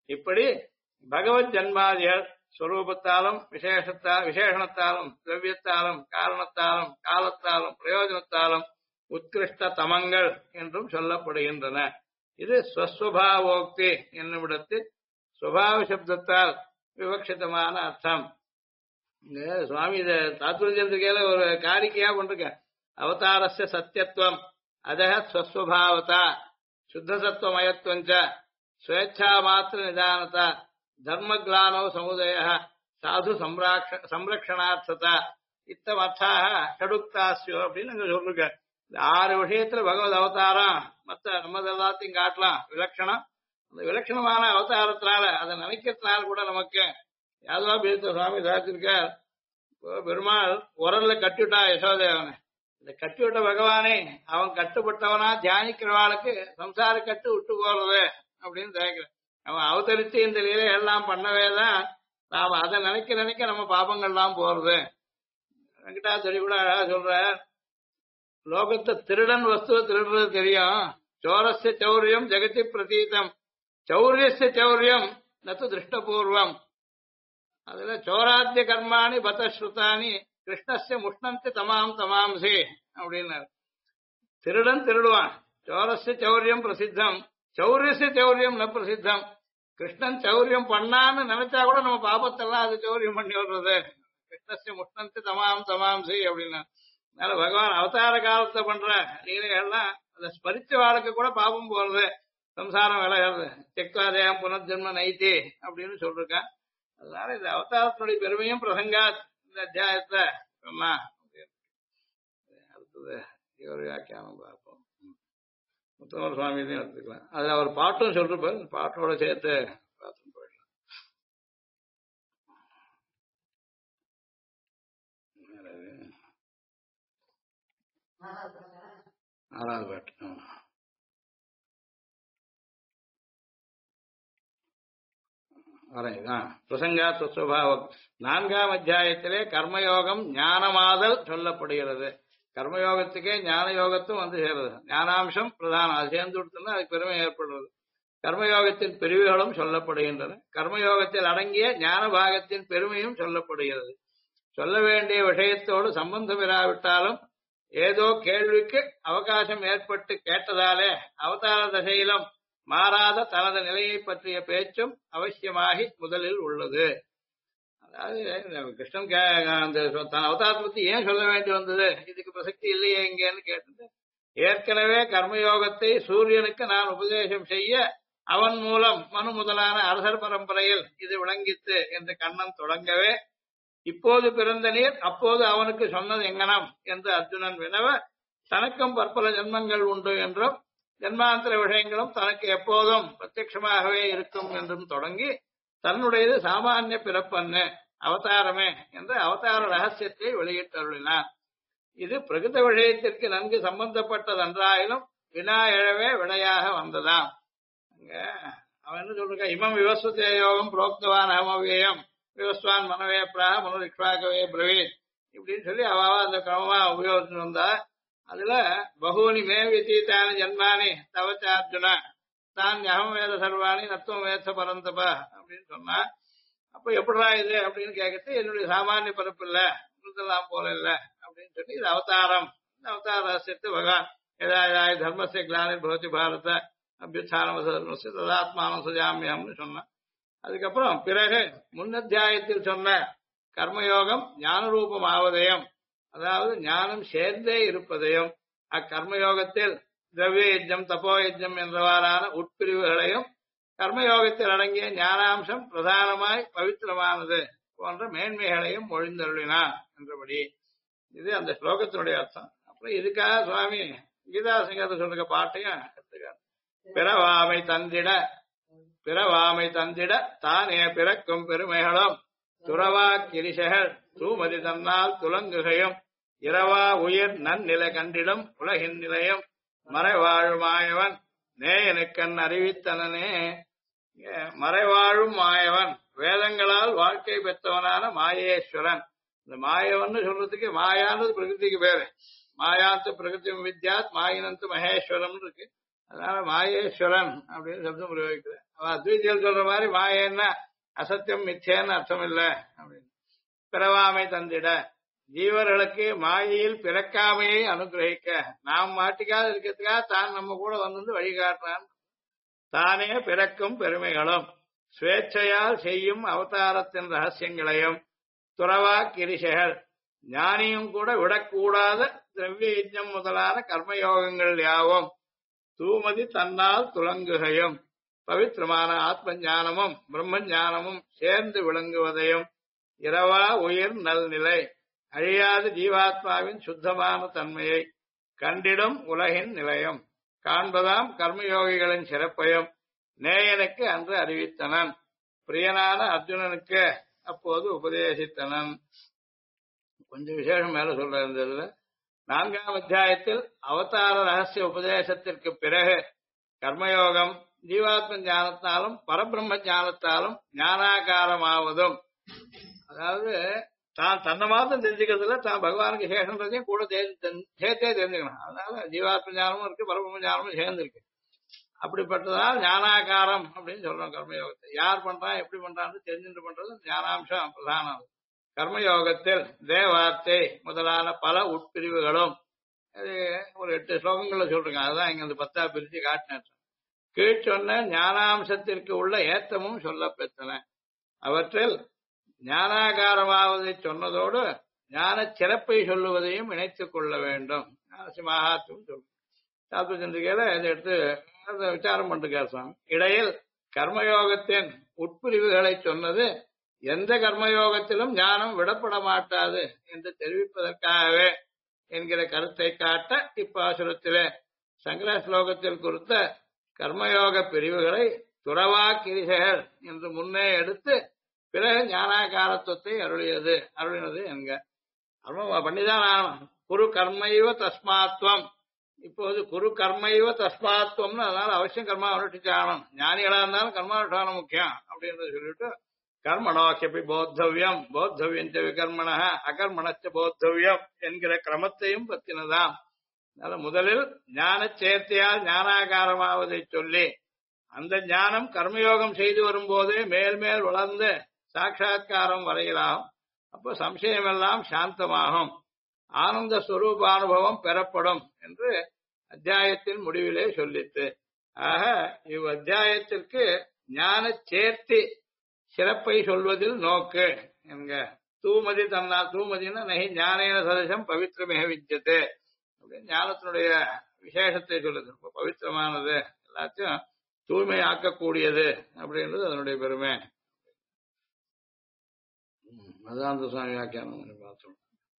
[SPEAKER 1] இப்படி பகவத் ஜன்மாதிகள் ஸ்வரூபத்தாலும் விசேஷணத்தாலும் திரவியத்தாலும் காரணத்தாலும் காலத்தாலும் பிரயோஜனத்தாலும் உத்கிருஷ்ட தமங்கள் என்றும் சொல்லப்படுகின்றன. இது ஸ்வஸ்வபாவோக்தி என்னுமிடத்தில் சுபாவ சப்தத்தால் விவக்ஷிதமான அர்த்தம். இங்க சுவாமி இத தாத்பரியந்திரிகையில ஒரு காரிக்கையா பண்ருக்க. அவதாரஸ்ய சத்தியத்துவம் அதஹ ஸ்வஸ்வபாவதா சுத்த சத்துவமயத்துவஞ்ச ஸ்வேच्छா மாத்திர நிதானதா தர்மக்லானோ சமுதய சாது சம்ரக்ஷணார்த்ததா இத்தமர்த்தாக ஷடுக்தாஸ்யோ அப்படின்னு அங்க சொல்லிருக்க. இந்த 6 விஷயத்துல பகவத் அவதாரம் மத்த நம்ம எல்லாத்தையும் காட்டலாம் விலட்சணம். அந்த விலட்சணமான அவதாரத்தினால அதை நினைக்கிறதுனால கூட நமக்கு யாதவா பீர்த்த சுவாமி சாதிச்சிருக்கார். பெருமாள் உரல்ல கட்டிவிட்டா யசோதேவனை. இந்த கட்டிவிட்ட பகவானே அவன் கட்டுப்பட்டவனா தியானிக்கிறவாளுக்கு சம்சார கட்டு விட்டு போறது அப்படின்னு கேட்கிறேன். அவன் அவதரித்து இந்த லீலை எல்லாம் பண்ணவேதான் நாம அதை நினைக்க நினைக்க நம்ம பாபங்கள்லாம் போறது. வெங்கடாச்சரி கூட அழகா சொல்ற, லோகத்தை திருடன் வஸ்துவை திருடுறது தெரியும். சோரஸ்ய சௌரியம் ஜெகதி பிரதீதம் சௌரியஸ்ய சௌரியம் நத்து திருஷ்டபூர்வம். அதுல சோராத்திய கர்மாணி பதஸ்ருதானி கிருஷ்ணஸ்ய முஷ்ணந்தி தமாம் தமாம்சி அப்படின்னாரு. திருடன் திருடுவான். சோரஸ்ய சௌரியம் பிரசித்தம் சௌரியஸ்ய சௌரியம் ந பிரசித்தம். கிருஷ்ணன் சௌரியம் பண்ணான்னு நினைச்சா கூட நம்ம பாபத்தெல்லாம் அது சௌரியம் பண்ணி விடுறது. கிருஷ்ணஸ்ய முஷ்ணந்தி தமாம் தமாம்சி அப்படின்னா அதனால பகவான் அவதார காலத்தை பண்ற லீலைகள்லாம் அதை ஸ்மரிச்ச வாழ்க்கை கூட பாபம் போறது, சம்சாரம் விளையாடுறது. தெக்வாதேயம் புனர்ஜென்ம நைத்தி அப்படின்னு சொல்லிருக்கான். அதனால இந்த அவதாரத்தினுடைய பெருமையும் பிரசங்கா இந்த அத்தியாயத்தை சொன்னான். அடுத்தது ஒரு வியாக்கியானம் பார்ப்போம். முத்தமர் சுவாமியும் எடுத்துக்கலாம். அதுல அவர் பாட்டும் சொல்றப்பார், பாட்டோட சேர்த்து பார்த்துட்டு போயிடலாம். 6வது பாட்டு. பிரசங்காத் சுபாவம் 4ஆம் அத்தியாயத்திலே கர்மயோகம் ஞானமாதல் சொல்லப்படுகிறது. கர்மயோகத்துக்கே ஞான யோகத்தும் வந்து சேருது. ஞானாம்சம் பிரதானம், அது சேர்ந்து கொடுத்தோம்னா அதுக்கு பெருமை ஏற்படுறது. கர்மயோகத்தின் பிரிவுகளும் சொல்லப்படுகின்றன. கர்மயோகத்தில் அடங்கிய ஞான பாகத்தின் பெருமையும் சொல்லப்படுகிறது. சொல்ல வேண்டிய விஷயத்தோடு சம்பந்தம் இராவிட்டாலும் ஏதோ கேள்விக்கு அவகாசம் ஏற்பட்டு கேட்டதாலே அவதார தசையிலும் மாறாத தனது நிலையை பற்றிய பேச்சும் அவசியமாகி முதலில் உள்ளது. அதாவது கிருஷ்ணன் தன் அவதாரத்தை பத்தி ஏன் சொல்ல வேண்டி வந்தது, இதுக்கு பிரசக்தி இல்லையே இங்கன்னு கேட்டது. ஏற்கனவே கர்மயோகத்தை சூரியனுக்கு நான் உபதேசம் செய்ய அவன் மூலம் மனு முதலான அரசர் பரம்பரையில் இது விளங்கித்து என்று கண்ணன் தொடங்கவே, இப்போது பிறந்த நீர் அப்போது அவனுக்கு சொன்னது எங்கனம் என்று அர்ஜுனன் வினவ, தனக்கும் பற்பல ஜென்மங்கள் உண்டு என்றும் ஜென்மாந்தர விஷயங்களும் தனக்கு எப்போதும் பிரத்யட்சமாகவே இருக்கும் என்றும் தொடங்கி, தன்னுடையது சாமானிய பிறப்பன்னு அவதாரமே என்ற அவதார ரகசியத்தை வெளியிட்டருளினார். இது பிரகிருத விஷயத்திற்கு நன்கு சம்பந்தப்பட்டதன்றாயினும் வினா எழவே விடையாக வந்ததாம். அவன் என்ன சொல்ற, இமம் விவஸ்வதே யோகம் புரோக்தவான் அகமவியம் விவஸ்வான் மனவே பிராக மனோரிக்ஷாகவே பிரவீத் இப்படின்னு சொல்லி அவ அந்த கிரமமா உபயோகிச்சு வந்தா. அதுல பகூனி மே விதீதான ஜன்மானி தவச்சார்ஜுன தான் அகம் வேத சர்வாணி நத்துவம் வேத பரந்தப அப்படின்னு சொன்னா. அப்ப எப்படா இது அப்படின்னு கேட்கறது, என்னுடைய சாமானிய பிறப்பு இல்ல, உங்களுக்கெல்லாம் போல இல்ல அப்படின்னு சொல்லி இது அவதாரம். இந்த அவதார ரகசியத்தை பகவான் ஏதாய தர்மஸ்ய கிளானிர் பவதி பாரத அபியுத்தானமச ததாத்மானம் சுஜாமியம்னு சொன்னான். அதுக்கப்புறம் பிறகு முன்னத்தியாயத்தில் சொன்ன கர்மயோகம் ஞான ரூபம் ஆவதையும், அதாவது ஞானம் சேர்ந்தே இருப்பதையும், அக்கர்மயோகத்தில் திரவிய யஜ்ஞம் தபோ யஜ்ஞம் என்றவாறான உட்பிரிவுகளையும் கர்மயோகத்தில் அடங்கிய ஞானாம்சம் பிரதானமாய் பவித்திரமானது போன்ற மேன்மைகளையும் மொழிந்தருளினான் என்றபடி இது அந்த ஸ்லோகத்தினுடைய அர்த்தம். அப்புறம் இதுக்காக சுவாமி கீதா சிங்கத்தை சொல்ற பாட்டையும் எடுத்துக்காரு. பிறவாமை தந்திட தானே பிறக்கும் பெருமைகளும் துறவா கிரிசகள் தூமதி தன்னால் துலங்குகையும் இரவா உயிர் நன்னிலை கண்டிடும் உலகின் நிலையம் மறைவாழும் மாயவன் நேயனுக்கண் அறிவித்தனனே. மறைவாழும் மாயவன் வேதங்களால் வாழ்க்கை பெற்றவனான மாயேஸ்வரன். இந்த மாயவன் சொல்றதுக்கு மாயானது பிரகிருதிக்கு பேரு. மாயாந்து பிரகிருதி வித்யாத் மாயினந்து மகேஸ்வரம் இருக்கு. அதனால மாயேஸ்வரன் அப்படின்னு சப்தம் பிரயோகிக்கிறேன். அத்வைதிகள் சொல்ற மாதிரி மாயன்னா அசத்தியம் மிச்சேன்னு அர்த்தம் இல்ல அப்படின்னு. பிறவாமை தந்திட ஜீவர்களுக்கு மாயையில் பிறக்காமையை அனுகிரகிக்க நாம் மாட்டிக்காத இருக்கிறதுக்காக தான் நம்ம கூட வந்து வழிகாட்டுறான். தானே பிறக்கும் பெருமைகளும் சுவேச்சையால் செய்யும் அவதாரத்தின் ரகசியங்களையும் துறவா கிரிசைகள் ஞானியும் கூட விடக்கூடாத திரவிய யஜ்ஞம் முதலான கர்மயோகங்கள் யாவும் தூமதி தன்னால் துலங்குகையும் பவித்திரமான ஆத்ம ஞானமும் பிரம்ம ஞானமும் சேர்ந்து விளங்குவதையும் இரவா உயிர் நல்நிலை அழியாத ஜீவாத்மாவின் சுத்தமான தன்மையை கண்டிடும் உலகின் நிலையம் காண்பதாம் கர்மயோகிகளின் சிறப்பையும் நேயனுக்கு அன்று அறிவித்தனன். பிரியனான அர்ஜுனனுக்கு அப்போது உபதேசித்தனன். கொஞ்சம் விசேஷம் மேல சொல்ற இருந்ததுல 4ஆம் அத்தியாயத்தில் அவதார ரகசிய உபதேசத்திற்கு பிறகு கர்மயோகம் ஜீவாத்ம ஞானத்தாலும் பரபிரம்ம ஞானத்தாலும் ஞானாகாரமாவதும், அதாவது தான் தன்னை மாத்திரம் தெரிஞ்சுக்கிறதுல தான் பகவானுக்கு சேஷன்றதையும் கூட சேர்த்தே தெரிஞ்சுக்கணும். அதனால ஜீவாத்ம ஞானமும் இருக்கு, பரபிரம்ம ஞானமும் சேர்ந்து இருக்கு. அப்படிப்பட்டதால் ஞானாகாரம் அப்படின்னு சொல்றோம் கர்மயோகத்தை. யார் பண்றான் எப்படி பண்றான்னு தெரிஞ்சுட்டு பண்றது ஞானாம்சம் பிரதானம். கர்மயோகத்தில் தேவார்த்தை முதலான பல உட்பிரிவுகளும் ஒரு 8 ஸ்லோகங்கள்ல சொல்றேன். அதுதான் இங்க இந்த 10ஆ பிரிச்சு காட்டினேன். கீழ் சொன்ன ஞானாம்சத்திற்கு உள்ள ஏத்தமும் சொல்ல பெற்றன. அவற்றில் ஞானாகாரமாவதை சொன்னதோடு ஞான சிறப்பை சொல்லுவதையும் இணைத்துக் கொள்ள வேண்டும். மகாத்துவம் சொல்லும் சாத்துவச்சந்திரிகையில இதை எடுத்து விசாரம் பண்ணிருக்கார் சுவாமி. இடையில் கர்மயோகத்தின் உட்பிரிவுகளை சொன்னது எந்த கர்மயோகத்திலும் ஞானம் விடப்பட மாட்டாது என்று தெரிவிப்பதற்காகவே என்கிற கருத்தை காட்ட இப்பாசுரத்திலே சங்கர ஸ்லோகத்தில் குறித்த கர்மயோக பிரிவுகளை துறவா கிரிசைகள் என்று முன்னே எடுத்து பிறகு ஞானாகாரத்துவத்தை அருளினது என்க. கர்ம பண்ணிதான் ஆகணும். குரு கர்மைவ தஸ்மாத்வம். இப்போது குரு கர்மைவ தஸ்மாத்வம்னு அதனால அவசியம் கர்மா அனுஷ்டிச்சாகணும். ஞானிகளா இருந்தாலும் கர்மானுஷ்டானம் முக்கியம் அப்படின்றத சொல்லிட்டு கர்மணோக்கி போத்தவ்யம் போத்தவ்யம் விகர்மண அகர்மணச்ச போத்தவ்யம் என்கிற கிரமத்தையும் பத்தினதாம். அதனால முதலில் ஞான சேர்த்தையால் ஞானாகாரமாவதை சொல்லி அந்த ஞானம் கர்மயோகம் செய்து வரும்போதே மேல் மேல் வளர்ந்து சாட்சா்காரம் வரையிலாகும். அப்போ சம்சயமெல்லாம் சாந்தமாகும், ஆனந்த ஸ்வரூபானுபவம் பெறப்படும் என்று அத்தியாயத்தின் முடிவிலே சொல்லித்து. ஆக இவ் அத்தியாயத்திற்கு ஞான சேர்த்தி சிறப்பை சொல்வதில் நோக்கு என்க. தூமதி தன்னால் தூமதினா நகி ஞானேன சதசம் பவித்திரமிக விஜ்யத்தே அப்படின்னு ஞானத்தினுடைய விசேஷத்தை சொல்லுது. பவித்திரமானது, எல்லாத்தையும் தூய்மை ஆக்கக்கூடியது அப்படின்றது அதனுடைய பெருமை. அதான் அந்த சுவாமி வியாக்கியானம் பார்த்தோம்.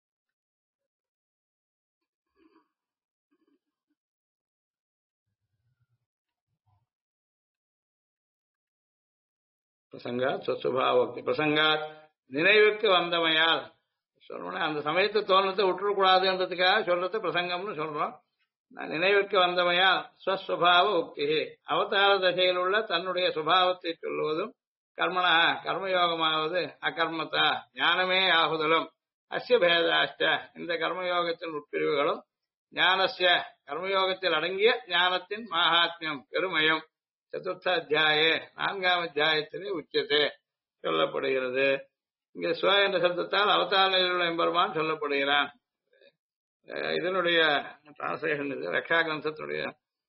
[SPEAKER 1] பிரசங்காத் சொசுபாவக்தி பிரசங்காத் நினைவுக்கு வந்தமையால் சொல்லணும். அந்த சமயத்தை தோன்றத்தை விட்டுறக்கூடாதுன்றதுக்காக சொல்றது பிரசங்கம்னு சொல்றோம். நினைவுக்கு வந்தமையால் ஸ்வஸ்வபாவ உக்தி அவதார தசையில் உள்ள தன்னுடைய சுபாவத்தை சொல்லுவதும் கர்மனா கர்மயோகமாவது அகர்மத்தா ஞானமே ஆகுதலும் அஸ்ய பேதாஷ்ட இந்த கர்மயோகத்தின் உட்பிரிவுகளும் ஞானஸ்ய கர்மயோகத்தில் அடங்கிய ஞானத்தின் மகாத்மியம் பெருமையும் சதுர்த்த அத்தியாயே 4ஆம் அத்தியாயத்திலே உச்சத்தை சொல்லப்படுகிறது. இங்கே ஸ்வ என்ற சப்தத்தால் அவதார நிலையில் உள்ள எம்பெருமான் சொல்லப்படுகிறான். இதனுடைய டிரான்ஸ்லேஷன் இது ரக்ஷா கிரந்தத்தினுடைய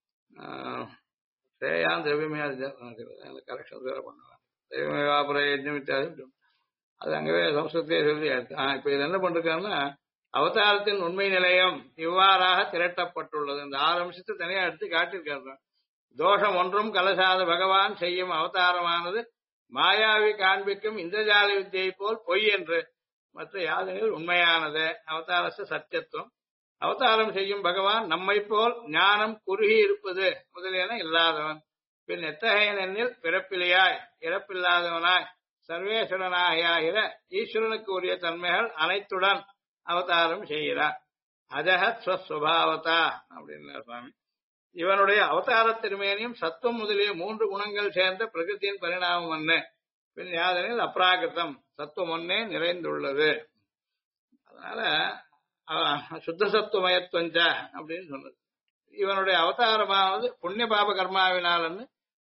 [SPEAKER 1] ஸ்ரேயான் திரவியமையா கரெக்ஷன் வேற பண்ணுவாங்க. திரவியமேவாபுர யஜ்ஞம் இத்தியாதி அது அங்கவே சம்ஸ்கிருத்திலே சொல்லி இப்ப இது என்ன பண்றாங்கன்னா அவதாரத்தின் உண்மை நிலையம் இவ்வாறாக திரட்டப்பட்டுள்ளது. இந்த 6 அம்சத்தை தனியா எடுத்து காட்டியிருக்காரு. தோஷம் ஒன்றும் கலசாத பகவான் செய்யும் அவதாரமானது மாயாவி காண்பிக்கும் இந்திரஜால வித்தியை போல் பொய் என்று மற்ற யாதெனில் உண்மையானது. அவதாரச சத்தியத்துவம் அவதாரம் செய்யும் பகவான் நம்மை போல் ஞானம் குறுகி இருப்பது முதலியன இல்லாதவன். பின் எத்தகையன் எண்ணில் பிறப்பிலையாய் இறப்பில்லாதவனாய் சர்வேஸ்வரனாகிற ஈஸ்வரனுக்கு உரிய தன்மைகள் அனைத்துடன் அவதாரம் செய்கிறார். அஜகத் ஸ்வஸ்வபாவதா அப்படின்னு சுவாமி. இவனுடைய அவதார திருமேனியும் சத்துவம் முதலிய 3 குணங்கள் சேர்ந்த பிரகிருத்தியின் பரிணாமம் ஒன்று. பின் யாதெனில் அப்ராகிருத்தம் சத்துவம் ஒன்னே நிறைந்துள்ளது. அதனால சுத்த சத்துவமயத்துவஞ்ச அப்படின்னு சொன்னது. இவனுடைய அவதாரமானது புண்ணிய பாப கர்மாவினால்னு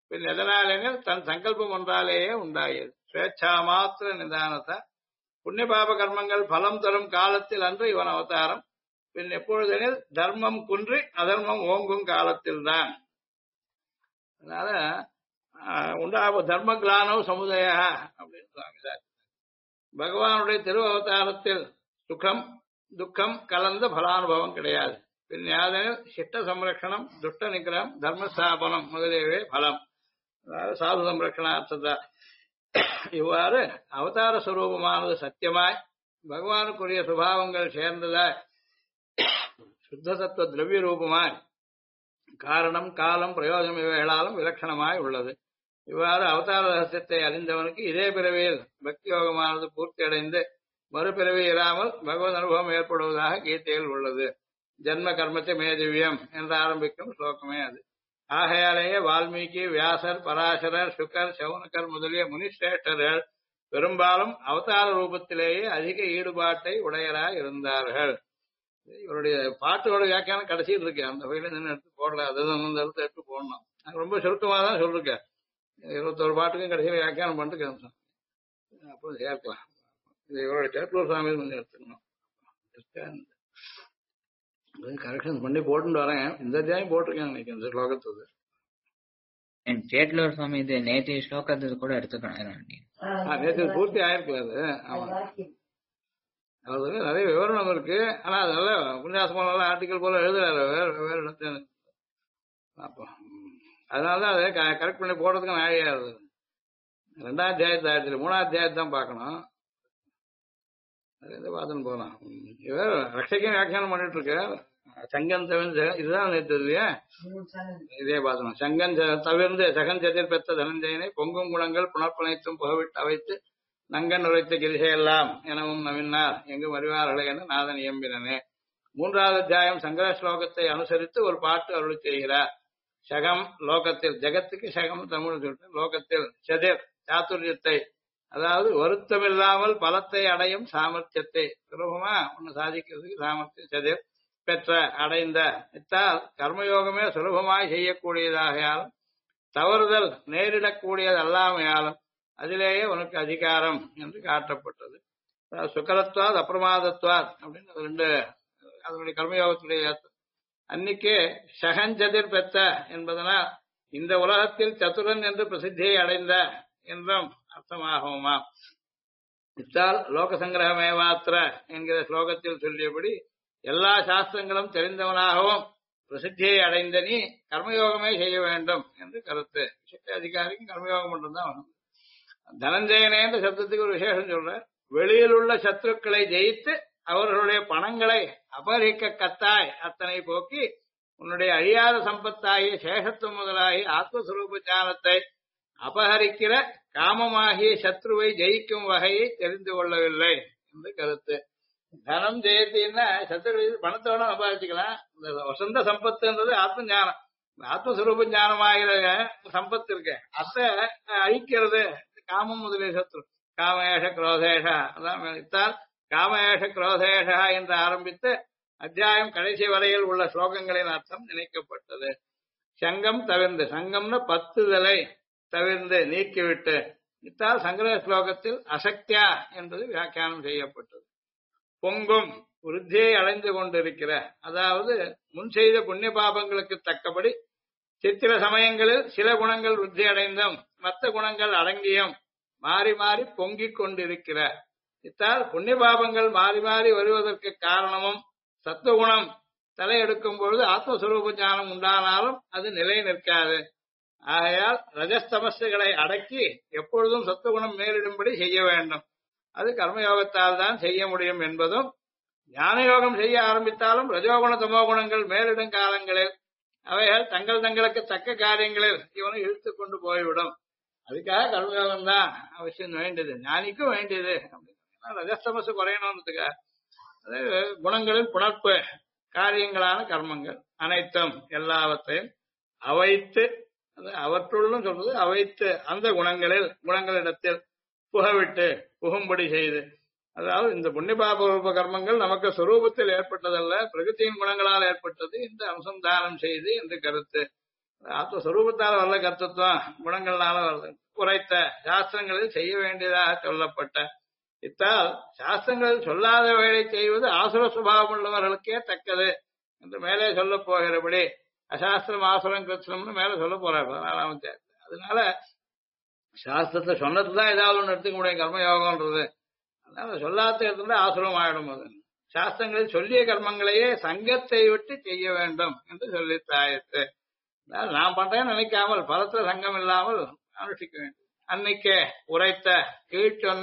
[SPEAKER 1] பின் எதனாலெனில் தன் சங்கல்பம் ஒன்றாலேயே உண்டாகியது. ஸ்வேச்சா மாத்திர நிதானத்தை புண்ணிய பாப கர்மங்கள் பலம் தரும் காலத்தில் அன்று இவன் அவதாரம். பின் எப்பொழுதெனில் தர்மம் குன்றி அதர்மம் ஓங்கும் காலத்தில் தான். அதனால உண்டாக தர்ம கிளானோ சமுதாய அப்படின்னு சுவாமி பகவானுடைய திரு அவதாரத்தில் சுகம் துக்கம் கலந்த பலானுபவம் கிடையாது. பின் யாதெனில் சிட்ட சம்ரட்சணம் துஷ்ட நிகிரகம் தர்மஸ்தாபனம் முதலியவே பலம். அதாவது சாது சம்ரட்சணார்த்ததா. இவ்வாறு அவதார சுரூபமானது சத்தியமாய் பகவானுக்குரிய சுபாவங்கள் சேர்ந்ததாய் சுத்த சத்துவ திரவிய ரூபமாய் காரணம் காலம் பிரயோஜனம் இவைகளாலும் விலட்சணமாய் உள்ளது. இவ்வாறு அவதார ரகசியத்தை அறிந்தவனுக்கு இதே பிறவியில் பக்தி யோகமானது பூர்த்தி அடைந்து மறுபிறவி இராமல் பகவத் அனுபவம் ஏற்படுவதாக கீதையில் உள்ளது. ஜன்ம கர்மத்தை மேதிவ்யம் என்று ஆரம்பிக்கும் ஸ்லோகமே அது. ஆகையாலேயே வால்மீகி, வியாசர், பராசரர், சுகர், சவுனகர் முதலிய முனிஷ்ரேஷ்டர்கள் பெரும்பாலும் அவதார ரூபத்திலேயே அதிக ஈடுபாட்டை உடையராய் இருந்தார்கள். இவருடைய பாட்டோட வியாக்கியானம் கடைசியில் இருக்கு. அந்த வகையில நின்று எடுத்து போடல, அதுதான் அந்த இடத்துல எடுத்து போடணும். ரொம்ப சுருக்கமாக தான் சொல்லிருக்கேன். 21 பாட்டுக்கும் கடைசியில் வியாக்கியானம் பண்ணிட்டு அப்போ சேர்க்கலாம். இது இவருடைய சேட்டூர் சுவாமி கொஞ்சம் எடுத்துக்கணும். கரெக்ஷன் பண்ணி போட்டு வரேன். இந்த அத்தியாயம் போட்டிருக்கேன் நினைக்கிறேன் இந்த ஸ்லோகத்துக்கு.
[SPEAKER 3] சேட்லூர் சுவாமி இது நேற்று ஸ்லோகத்துக்கு கூட எடுத்துக்கணும்.
[SPEAKER 1] நேற்று பூர்த்தி ஆயிருக்காது. ஆமா, அது நிறைய விவரணம் இருக்கு. ஆனா அதனால உபன்யாசமான ஆர்டிக்கல் போல எழுதுறாரு வேற இடத்துல. அப்போ அதனாலதான் அதை கரெக்ட் பண்ணி போடுறதுக்கு நாழியாது. 2ஆம் அத்தியாயத்தை 3ஆம் அத்தியாயத்தை தான் பார்க்கணும். அது பார்த்துன்னு போகலாம். இவர் ரட்சைக்கும் வியாக்கியானம் பண்ணிட்டு இருக்க சங்கன் இதுதான் நேற்று இல்லையா? இதே பார்த்தோம். சங்கன் தவிர்ந்து சகன் சதிர் பெற்ற தனஞ்சயனை பொங்கும் குணங்கள் புனர்பனைத்தும் புகவிட்டு அவைத்து நங்கன் உரைத்த கிரிசையெல்லாம் எனவும் நவினார் எங்கும் அறிவார்களே என நாதன் இயம்பினனே. 3வது அத்தியாயம் சங்கர ஸ்லோகத்தை அனுசரித்து ஒரு பாட்டு அருளி செய்கிறார். சகம் லோகத்தில், ஜெகத்துக்கு சகம் தமிழ் சொல்லிட்டு, லோகத்தில் சதிர் சாத்துரியத்தை, அதாவது வருத்தமில்லாமல் பலத்தை அடையும் சாமர்த்தியத்தை, சுலபமா ஒண்ணு சாதிக்கிறதுக்கு சாமர்த்தியம் சதிர் பெற்ற அடைந்த இத்தால் கர்மயோகமே சுலபமாய் செய்யக்கூடியதாகையாலும் தவறுதல் நேரிடக்கூடியது அல்லாமையாலும் அதிலேயே உனக்கு அதிகாரம் என்று காட்டப்பட்டது. சுகரத்வாத் அப்பிரமாதத்வாத் அப்படின்னு 2 அதனுடைய கர்மயோகத்துடைய அன்னைக்கே சகஞ்சதிர் பெற்ற என்பதனால் இந்த உலகத்தில் சதுரன் என்று பிரசித்தியை அடைந்த என்றும் அர்த்தமாகுமா. இத்தால் லோக சங்கிரகமேவாத்திர என்கிற ஸ்லோகத்தில் சொல்லியபடி எல்லா சாஸ்திரங்களும் தெரிந்தவனாகவும் பிரசித்தியை அடைந்த நீ கர்மயோகமே செய்ய வேண்டும் என்று கருத்து. சிட்ட அதிகாரிக்கும் கர்மயோகம் மட்டும்தான் வேணும். தனஞ்சயனே என்ற சப்தத்துக்கு ஒரு விசேஷம் சொல்ற. வெளியில் உள்ள சத்துருக்களை ஜெயித்து அவர்களுடைய பணங்களை அபகரிக்க கத்தாய் அத்தனை போக்கி உன்னுடைய அழியாத சம்பத்தாகிய சேஷத்துவம் முதலாகி ஆத்மஸ்வரூப ஞானத்தை அபகரிக்கிற காமமாகிய சத்ருவை ஜெயிக்கும் வகையை தெரிந்து கொள்ளவில்லை என்று கருத்து. தனம் ஜெயத்தின்னா சத்ரு பணத்தோட அபகரிச்சுக்கலாம். இந்த வசந்த சம்பத்துன்றது ஆத்ம ஞானம், ஆத்மஸ்வரூப ஞானமாகிற சம்பத்து இருக்கு. அதை அழிக்கிறது காமம் முதலிய சத்ரு. காமேஷ குரோதேஷ அதான் இத்தால் காமேஷ குரோதேஷ என்று ஆரம்பித்து அத்தியாயம் கடைசி வரையில் உள்ள ஸ்லோகங்களின் அர்த்தம் நினைக்கப்பட்டது. சங்கம் தவிர்ந்து, சங்கம்னு பத்துதலை தவிர்ந்து நீக்கிவிட்டு, இத்தால் சங்கர ஸ்லோகத்தில் அசக்தியா என்பது வியாக்கியானம் செய்யப்பட்டது. பொங்கும் விருத்தியை அடைந்து கொண்டிருக்கிற, அதாவது முன் செய்த புண்ணிய பாபங்களுக்கு தக்கபடி சித்திர சமயங்களில் சில குணங்கள் விருத்தி அடைந்தும் மற்ற குணங்கள் அடங்கியும் மாறி மாறி பொங்கிக் கொண்டிருக்கிற. இத்தால் புண்ணிய பாபங்கள் மாறி மாறி வருவதற்கு காரணமும் சத்துவகுணம் தலையெடுக்கும் பொழுது ஆத்மஸ்வரூப ஞானம் உண்டானாலும் அது நிலை நிற்காது. ஆகையால் ரஜஸ்தமஸ்களை அடக்கி எப்பொழுதும் சத்துவகுணம் மேலிடும்படி செய்ய வேண்டும். அது கர்மயோகத்தால் தான் செய்ய முடியும் என்பதும், ஞான யோகம் செய்ய ஆரம்பித்தாலும் ரஜோகுண தமோகுணங்கள் மேலிடும் காலங்களில் அவைகள் தங்களுக்கு தக்க காரியங்களில் இவனை இழுத்து கொண்டு போய்விடும். அதுக்காக கர்மயோகம் தான் அவசியம் வேண்டியது, ஞானிக்கும் வேண்டியது. ரஜஸ்தமசு குறையணும்ன்றதுக்காக அது குணங்களின் புணர்ப்பு காரியங்களான கர்மங்கள் அனைத்தும் எல்லாவற்றையும் அவைத்து, அவற்றுள்ளும் சொல்றது அவைத்து அந்த குணங்களிடத்தில் புகவிட்டு புகும்படி செய்து, அதாவது இந்த புண்ணியபாப ரூப கர்மங்கள் நமக்கு சொரூபத்தில் ஏற்பட்டதல்ல, பிரகிருத்தியின் குணங்களால் ஏற்பட்டது என்று அனுசந்தானம் செய்து என்று கருத்து. ஆத்மஸ்வரூபத்தால வரல கர்த்தத்துவம், குணங்கள்னால வருது. குறைத்த சாஸ்திரங்களில் செய்ய வேண்டியதாக சொல்லப்பட்ட இத்தால் சாஸ்திரங்களில் சொல்லாத வேலை செய்வது ஆசுர சுபாவம் உள்ளவர்களுக்கே தக்கது என்று மேலே சொல்ல போகிறபடி அசாஸ்திரம் ஆசுரம் கிருஷ்ணம்னு மேல சொல்ல போறாரு 14ஆம் அத்தியாயத்துல. அதனால சாஸ்திரத்தை சொன்னதுதான் ஏதாவது ஒன்று எடுத்துக்க முடியும் கர்மயோகம்ன்றது. அதனால சொல்லாத இடத்துல ஆசுரம் ஆயிடும். அது சாஸ்திரங்களில் சொல்லிய கர்மங்களையே சங்கத்தை விட்டு செய்ய வேண்டும் என்று சொல்லித்தாயிற்று. நான் பண்றேன்னு நினைக்காமல் பலத்துல சங்கம் இல்லாமல் அனுஷ்டிக்க வேண்டும். அன்னைக்கே உரைத்த கீழ் சொன்ன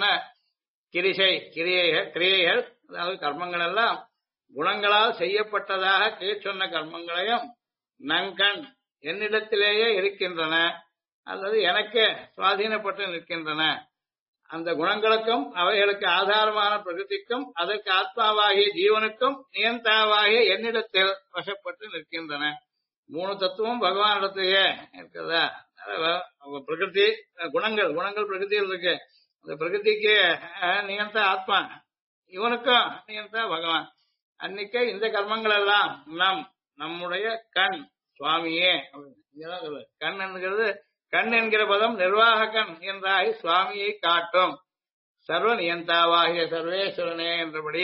[SPEAKER 1] கிரியைகள் அதாவது கர்மங்கள் எல்லாம் குணங்களால் செய்யப்பட்டதாக கீழ் சொன்ன கர்மங்களையும் நங்கண் என்னிடத்திலேயே இருக்கின்றன அல்லது எனக்கு சுவாதீனப்பட்டு நிற்கின்றன. அந்த குணங்களுக்கும் அவைகளுக்கு ஆதாரமான பிரகிருதிக்கும் அதற்கு ஆத்மாவாகிய ஜீவனுக்கும் நியந்தாவாகிய என்னிடத்தில் வசப்பட்டு நிற்கின்றன. 3 தத்துவம் பகவானிடத்திலேயே இருக்கிறதா. பிரகிருதி குணங்கள் பிரகிருதியில் இருக்கு. அந்த பிரகிருதிக்கு நியந்தா ஆத்மா, இவனுக்கும் நியந்தா பகவான். அன்னைக்கு இந்த கர்மங்கள் எல்லாம் நம்முடைய கண் சுவாமியே. கண் என்கிறது கண் என்கிற பதம் நிர்வாக கண் என்றாய் சுவாமியை காட்டும். சர்வ நியந்தாவாகிய சர்வேஸ்வரனே என்றபடி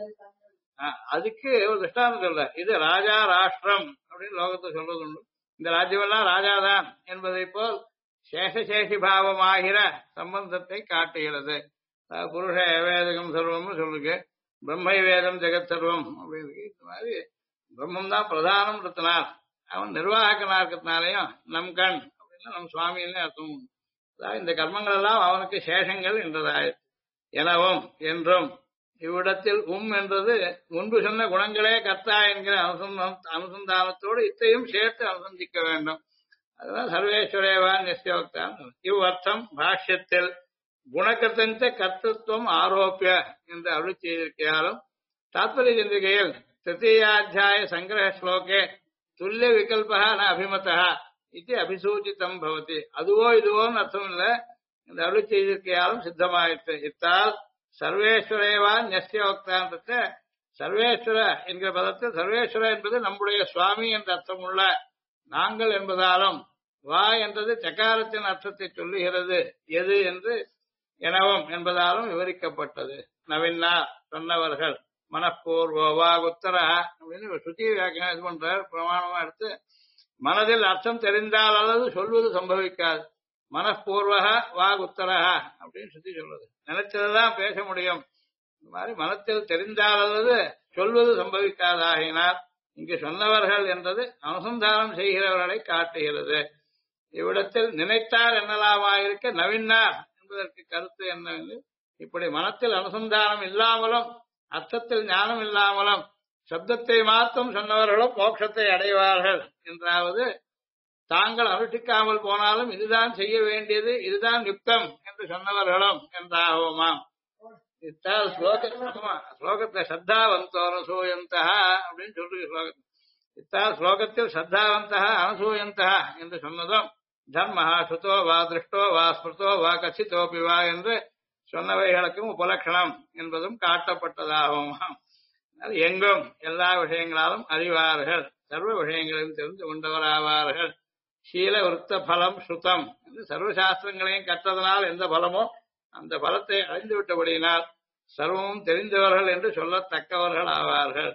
[SPEAKER 1] அதுக்கு ஒரு திருஷ்டாந்தம் சொல்ற. இது ராஜா ராஷ்டிரம் அப்படின்னு லோகத்தை சொல்றது உண்டு. இந்த ராஜ்யமெல்லாம் ராஜாதான் என்பதை போல் சேஷசேஷி பாவமாகிற சம்பந்தத்தை காட்டுகிறது. புருஷ வேதகம் சர்வம்னு சொல்லிருக்கு. பிரம்மை வேதம் ஜெகத் சர்வம் அப்படின்னு இந்த மாதிரி பிரம்மம் தான் பிரதானம் இருக்கிறனார், அவன் நிர்வாகக்கனா இருக்கிறதுனாலையும் நம் கண் அப்படின்னா நம் சுவாமின்னு அர்த்தம். அதாவது இந்த கர்மங்கள் எல்லாம் அவனுக்கு சேஷங்கள் என்றதாய் எனவும் என்றும் இவ்விடத்தில் என்றது முன்பு சொன்ன குணங்களே கர்த்தா என்கிற அனுசந்தானத்தோடு இத்தையும் சேர்த்து அனுசந்திக்க வேண்டும். அதுதான் சர்வேஸ்வரேவான் நிச்சயோக்தான். இவ்வர்த்தம் பாஷ்யத்தில் குணகர்த்தஞ்ச கர்த்தத்துவம் ஆரோப்பிய என்று அருள் செய்திருக்கிறாலும் தாத்பரிய சந்திரிகையில் திருத்தீயாத்தியாய சங்கிரக ஸ்லோகே துல்லிய விகல்பா ந அபிமதா இது அபிசூச்சிதம் பவதி. அதுவோ இதுவோன்னு அர்த்தம் இல்லை, இந்த அருள் செய்திருக்கையாலும் சித்தமாயிற்று. இத்தால் சர்வேஸ்வரேவா நிச்சயோக்தான் சர்வேஸ்வர என்கிற பதத்தில் சர்வேஸ்வர என்பது நம்முடைய சுவாமி என்ற அர்த்தம் உள்ள நாங்கள் என்பதாலும் வா என்றது சக்காரத்தின் அர்த்தத்தை சொல்லுகிறது எது என்று எனவும் என்பதாலும் விவரிக்கப்பட்டது. நவீனா சொன்னவர்கள் மனப்பூர்வா உத்தர அப்படின்னு சுத்தி வியாக்கியம் இது பண்றார். பிரமாணமா எடுத்து மனதில் அர்த்தம் தெரிந்தால் அல்லது சொல்வது சம்பவிக்காது. மனப்பூர்வக வாக் உத்தரகா அப்படின்னு சுத்தி சொல்றது. நினைச்சதுதான் பேச முடியும். இந்த மாதிரி மனத்தில் தெரிந்தால் அல்லது சொல்வது சம்பவிக்காதாகினால் இங்கு சொன்னவர்கள் என்றது அனுசந்தானம் செய்கிறவர்களை காட்டுகிறது. இவ்விடத்தில் நினைத்தார் என்னலாமாயிருக்க நவீனார் என்பதற்கு கருத்து என்னவென்று, இப்படி மனத்தில் அனுசந்தானம் இல்லாமலும் அர்த்தத்தில் ஞானம் இல்லாமலும் சப்தத்தை மாற்றும் சொன்னவர்களும் மோட்சத்தை அடைவார்கள் என்றாவது தாங்கள் அனுஷ்டிக்காமல் போனாலும் இதுதான் செய்ய வேண்டியது, இதுதான் யுக்தம் என்று சொன்னவர்களும் என்றாகுமாம். இத்தால் ஸ்லோகத்தை ஸ்ரத்தாவந்தோ அனுசூயந்தா அப்படின்னு சொல்றது ஸ்லோகத்தில். இத்தால் ஸ்லோகத்தில் ஸ்ரத்தாவந்தா அனுசூயந்தா என்று சொன்னதும் தர்மஹா சுதோ வா திருஷ்டோ வா ஸ்மிருதோ வா கசிதோபி வா என்று சொன்னவைகளுக்கும் உபலட்சணம் என்பதும் காட்டப்பட்டதாகுமாம். எங்கும் எல்லா விஷயங்களாலும் அறிவார்கள், சர்வ விஷயங்களையும் தெரிந்து கொண்டவராவார்கள். சீல விருத்த பலம் சுத்தம் என்று சர்வசாஸ்திரங்களையும் கற்றதனால் எந்த பலமோ அந்த பலத்தை அடைந்து விட்டபடியினால் சர்வமும் தெரிந்தவர்கள் என்று சொல்லத்தக்கவர்கள் ஆவார்கள்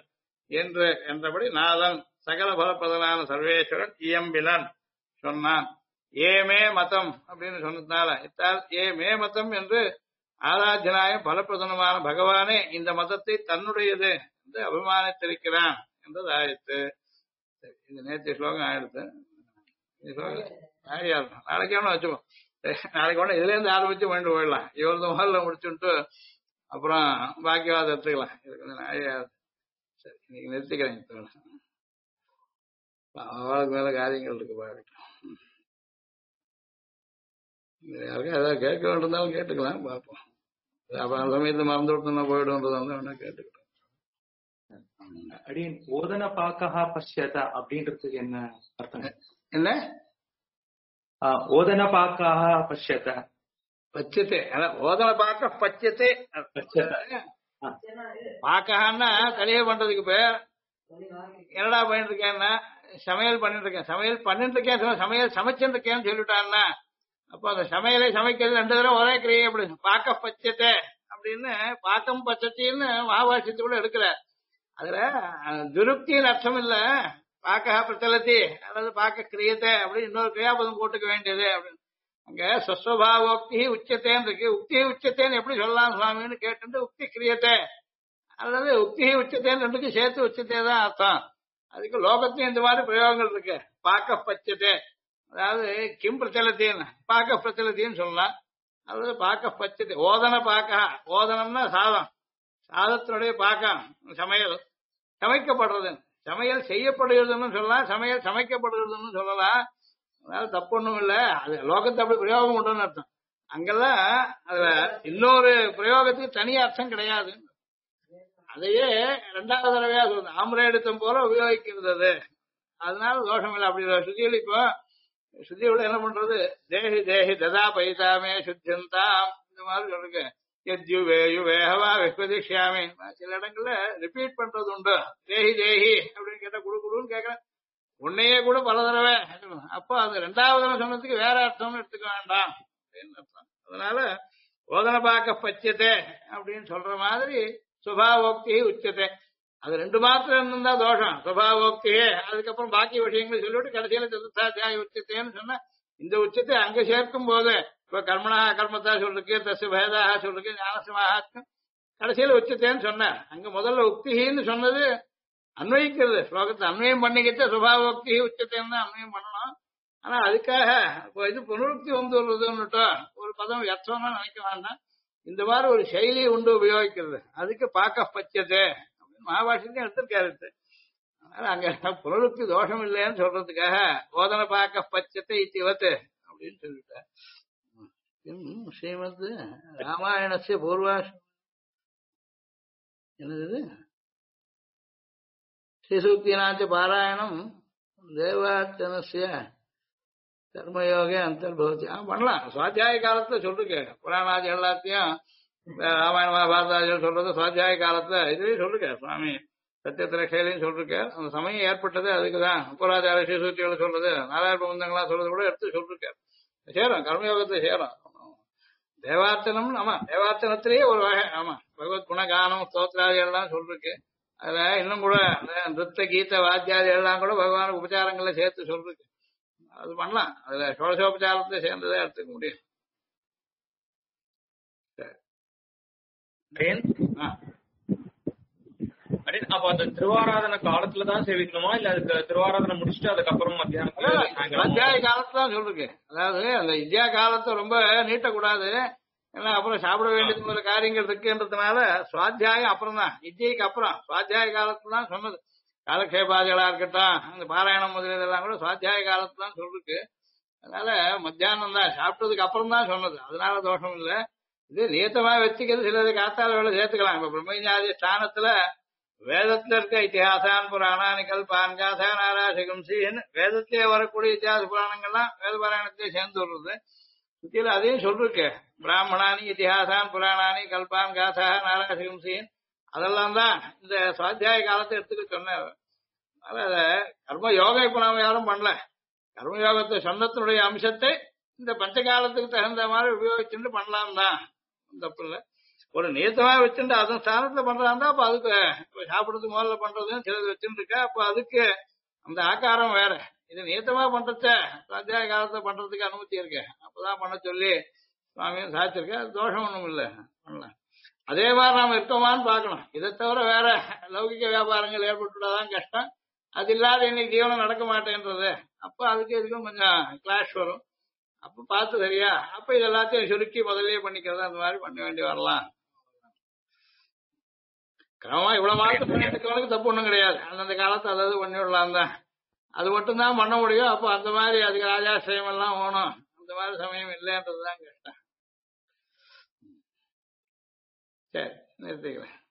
[SPEAKER 1] என்றபடி நாதன் சகல பலப்பதனான சர்வேஸ்வரன் இயம்பிலன் சொன்னான். ஏமே மதம் அப்படின்னு சொன்னதுனால இத்தால் ஏமே மதம் என்று ஆராதனாயும் பலப்பிரதனமான பகவானே இந்த மதத்தை தன்னுடையது என்று அபிமானித்திருக்கிறான் என்றது ஆயிடுத்து. இது நேற்று ஸ்லோகம் ஆயிடுத்து. நாளைக்கு ஒன்றும் வச்சுப்போம். நாளைக்கு ஒன்றும் இதுல இருந்து ஆரம்பிச்சு கொண்டு போயிடலாம். இவரது முதல்ல முடிச்சுட்டு அப்புறம் பாக்கியவாதம் எடுத்துக்கலாம். இது கொஞ்சம் நாழியாது. சரி, இன்னைக்கு நிறுத்திக்கிறேன். அவளுக்கு மேல காரியங்கள் இருக்கு பாருங்க. யாருக்கும் ஏதாவது கேட்க வேண்டியிருந்தாலும் கேட்டுக்கலாம், பார்ப்போம். அப்புறம் சமயத்தை மறந்து விட்டு போயிடும்ன்றது வந்து வேணா கேட்டுக்கிட்டோம்.
[SPEAKER 4] அடியன் ஓதன பாக்கா பஷ்யத அப்படின்றதுக்கு என்ன அர்த்தம்?
[SPEAKER 1] என்ன
[SPEAKER 4] ஓதன பாக்காக பஷ்யத
[SPEAKER 1] பச்சத்தை ஓதன பாக்க பச்சத்தை பாக்கன்னா கலிய பண்றதுக்கு பேர். என்னடா பண்ணிட்டு இருக்கேன்னா சமையல் பண்ணிட்டு இருக்கேன், சமையல் பண்ணிட்டு இருக்கேன், சமையல் சமைச்சுட்டு இருக்கேன்னு சொல்லிட்டான்னா அப்போ அந்த சமையலை சமைக்கிறது ரெண்டு தடவை ஒரே கிரியை அப்படி பாக்க பச்சத்தை அப்படின்னு பாக்கம் பச்சத்தின்னு மகாபாஷ்யத்துக்குள்ள எடுக்கிற அதுல துருப்தியின் அர்த்தம் இல்ல பாக்க பிரச்சலத்தி அதாவது பாக்க கிரியத்தை அப்படின்னு இன்னொரு கிரியாபதம் போட்டுக்க வேண்டியது அப்படின்னு அங்க ஸ்வஸ்வபாவோக்தி உச்சத்தேன்னு இருக்கு. உக்தி உச்சத்தேன்னு எப்படி சொல்லலாம் சுவாமின்னு கேட்டு உக்தி கிரியத்தை அல்லது உக்தி உச்சத்தேன்னு ரெண்டுக்கும் சேர்த்து உச்சத்தே தான் அர்த்தம். அதுக்கு லோகத்தையும் இந்த மாதிரி பிரயோகங்கள் இருக்கு. பாக்க பச்சத்தை அதாவது கிம் பிரச்சலத்தின்னு பாக்க பிரச்சலத்தின்னு சொல்லலாம். அதாவது பாக்க பச்சத்தை ஓதன பாக்கா ஓதனம்னா சாதம், சாதத்தினுடைய பாக்கம் சமையல் சமைக்கப்படுறது, சமையல் செய்யப்படுகிறதுன்னு சொல்லலாம், சமையல் சமைக்கப்படுகிறதுன்னு சொல்லலாம். அதனால தப்பு ஒண்ணும் இல்ல, அது லோகத்தை அப்படி பிரயோகம் உண்டுன்னு அர்த்தம். அங்கெல்லாம் அதுல இன்னொரு பிரயோகத்துக்கு தனி அர்த்தம் கிடையாது. அதையே ரெண்டாவது தடவையா சொல்றது ஆம்ரேடுத்தம் போல உபயோகிக்கிறது அது. அதனால தோஷம் இல்லை. அப்படி சுத்தியில் இப்போ சுத்தியோட என்ன பண்றது தேஹி தேஹி ததா பைதாமே சுத்தியந்தாம் இந்த மாதிரி சொல்லுங்க. யுவேயுவேஹவா விஸ்வதிஷ்யாமி சில இடங்கள்ல ரிப்பீட் பண்றது உண்டு. தேஹி தேஹி அப்படின்னு கேட்டா குடு குடுன்னு கேட்கறேன், உன்னையே கூட பல தடவை. அப்போ அது ரெண்டாவது தடவை சொன்னதுக்கு வேற அர்த்தம்னு எடுத்துக்க வேண்டாம் அப்படின்னு அர்த்தம். அதனால ஓதன பாக்க பச்சத்தை அப்படின்னு சொல்ற மாதிரி சுபாவோக்தி உச்சத்தை அது ரெண்டு மாத்திரம் இருந்தா தோஷம். சுபாவோக்தியே அதுக்கப்புறம் பாக்கி விஷயங்களை சொல்லிவிட்டு கடைசியில சதுர்த்தாத்தியாய உச்சத்தைன்னு சொன்னா இந்த உச்சத்தை அங்க சேர்க்கும் போது இப்ப கர்மனா கர்மத்தா சொல்லிருக்கு, தசு பேதாக சொல்லிருக்கு, ஞானசமாக கடைசியில உச்சத்தேன்னு சொன்ன அங்க முதல்ல உக்தின்னு சொன்னது அன்வயிக்கிறது. ஸ்லோகத்தை அன்வயம் பண்ணிக்கிட்டு சுபாவோக்தி உச்சத்தைன்னு தான் அன்வயம் பண்ணணும். ஆனா அதுக்காக இப்போ இது புனருக்தி வந்து வருதுன்னுட்டோ ஒரு பதம் வியர்த்தம்னா நினைக்க வேண்டாம். இந்த மாதிரி ஒரு செயலி உண்டு உபயோகிக்கிறது. அதுக்கு பாக்க பச்சத்தை அப்படின்னு மகாபாஷ்யத்தையும் எடுத்திருக்காரு. அதனால அங்க புனருக்தி தோஷம் இல்லைன்னு சொல்றதுக்காக ஓதன பாக்க பச்சத்தை இத்திவத்து அப்படின்னு சொல்லிட்டார். ஸ்ரீமத் ராமாயணஸ்ய பூர்வாஷ் என்னது ஸ்ரீசூக்தினாச்ச பாராயணம் தேவார்ச்சனஸ்ய கர்மயோகே அந்தர்பவதி. பண்ணலாம். சுவாத்தியாய காலத்துல சொல்லிருக்க புராணாதி எல்லாத்தையும் ராமாயண மகாபாரதாதிகள் சொல்றது சுவாத்தியாய காலத்துல இதுலயும் சொல்லிருக்க சுவாமி சத்தியத்திரேலையும் சொல்லிருக்க. அந்த சமயம் ஏற்பட்டது அதுக்குதான். புராச்சார ஸ்ரீசூக்திகளை சொல்றது நாலாயிர பிரபந்தங்களா சொல்றது கூட எடுத்து சொல்லிருக்க. சேரும் கர்மயோகத்தை சேரும். தேவார்த்தனம் ஆமா தேவார்த்தனத்திலேயே ஒரு வகை. ஆமா பகவத் குணகானம் ஸ்தோத்ராதி எல்லாம் சொல்லிருக்கு. அதுல இன்னும் கூட நிருத்த கீத வாத்தியாதி எல்லாம் கூட பகவான் உபச்சாரங்களை சேர்த்து சொல்லிருக்கு. அது பண்ணலாம். அதுல சோழசோபச்சாரத்தை சேர்ந்ததே எடுத்துக்க முடியும்.
[SPEAKER 5] அப்ப அந்த திருவாராதன காலத்துலதான் சேவிக்கணுமா இல்ல அதுக்கு திருவாராதனை முடிச்சுட்டு அதுக்கப்புறம்
[SPEAKER 1] அத்தியாய காலத்துல தான் சொல்லிருக்கு. அதாவது அந்த வித்யா காலத்தை ரொம்ப நீட்டக்கூடாது. ஏன்னா அப்புறம் சாப்பிட வேண்டியது ஒரு காரியங்கள் இருக்குன்றதுனால சுவாத்தியாயம் அப்புறம் தான் வித்யைக்கு அப்புறம் சுவாத்தியாய காலத்துல தான் சொன்னது. காலக்ஷேபாதிகளா இருக்கட்டும் அந்த பாராயணம் முதலீதெல்லாம் கூட சுவாத்தியாய காலத்துல தான் சொல்லிருக்கு. அதனால மத்தியானம் தான் சாப்பிட்டதுக்கு அப்புறம் தான் சொன்னது. அதனால தோஷம் இல்லை. இது நியத்தமா வச்சுக்கிறது சிலது காத்தால வேலை சேர்த்துக்கலாம். இப்ப பிரம்மஞாதி ஸ்தானத்துல வேதத்துல இருக்க இத்திஹாசான் புராணானி கல்பான் காசா நாராசிகம் சீன் வேதத்திலே வரக்கூடிய இத்திஹாச புராணங்கள்லாம் வேத பாராயணத்திலே சேர்ந்து வருது. சுத்தியில அதையும் சொல்லிருக்கு. பிராமணானி இத்திஹாசான் புராணானி கல்பான் காசா நாராசிகம் சீன் அதெல்லாம் தான் இந்த சுவாத்தியாய காலத்தை எடுத்துக்க சொன்னார். அதனால கர்ம யோகம் இப்ப நாம யாரும் பண்ணல. கர்மயோகத்தை சொன்னத்தினுடைய அம்சத்தை இந்த பஞ்ச காலத்துக்கு தகுந்த மாதிரி உபயோகிச்சுட்டு பண்ணலாம் தான், தப்பு இல்லை. ஒரு நியத்தமா வச்சுட்டு அதன் ஸ்தானத்துல பண்றாந்தா அப்ப அதுக்கு சாப்பிடுறதுக்கு முதல்ல பண்றதுன்னு சிலது வச்சுட்டு இருக்கா. அப்ப அதுக்கு அந்த ஆக்காரம் வேற. இது நியத்தமா பண்றத சுவாத்தியாய காலத்தை பண்றதுக்கு அனுமதி இருக்கு. அப்பதான் பண்ண சொல்லி சுவாமியும் சாதிச்சிருக்க. அது தோஷம் ஒண்ணும் இல்லை, பண்ணலாம். அதே மாதிரி நாம இருக்கோமான்னு பாக்கணும். இதை தவிர வேற லௌகிக வியாபாரங்கள் ஏற்பட்டுதான் கஷ்டம். அது இல்லாத இன்னைக்கு ஜீவனம் நடக்க மாட்டேன்றது. அப்ப அதுக்கு இதுக்கும் கொஞ்சம் கிளாஷ் வரும். அப்ப பார்த்து சரியா அப்ப இது எல்லாத்தையும் சுருக்கி முதல்லயே பண்ணிக்கிறதா அந்த மாதிரி பண்ண வேண்டி வரலாம். கிரமமா இவ்வளவு மாதம் பண்ணிட்டு தப்பு ஒண்ணும் கிடையாது. அந்தந்த காலத்தை அதாவது பண்ணி விடலாம் தான். அது மட்டும்தான் பண்ண முடியும். அப்போ அந்த மாதிரி அதுக்கு ராஜாசிரியம் எல்லாம் ஓணும். அந்த மாதிரி சமயம் இல்லைன்றதுதான் கஷ்டம். சரி நிறுத்திக்கிறேன்.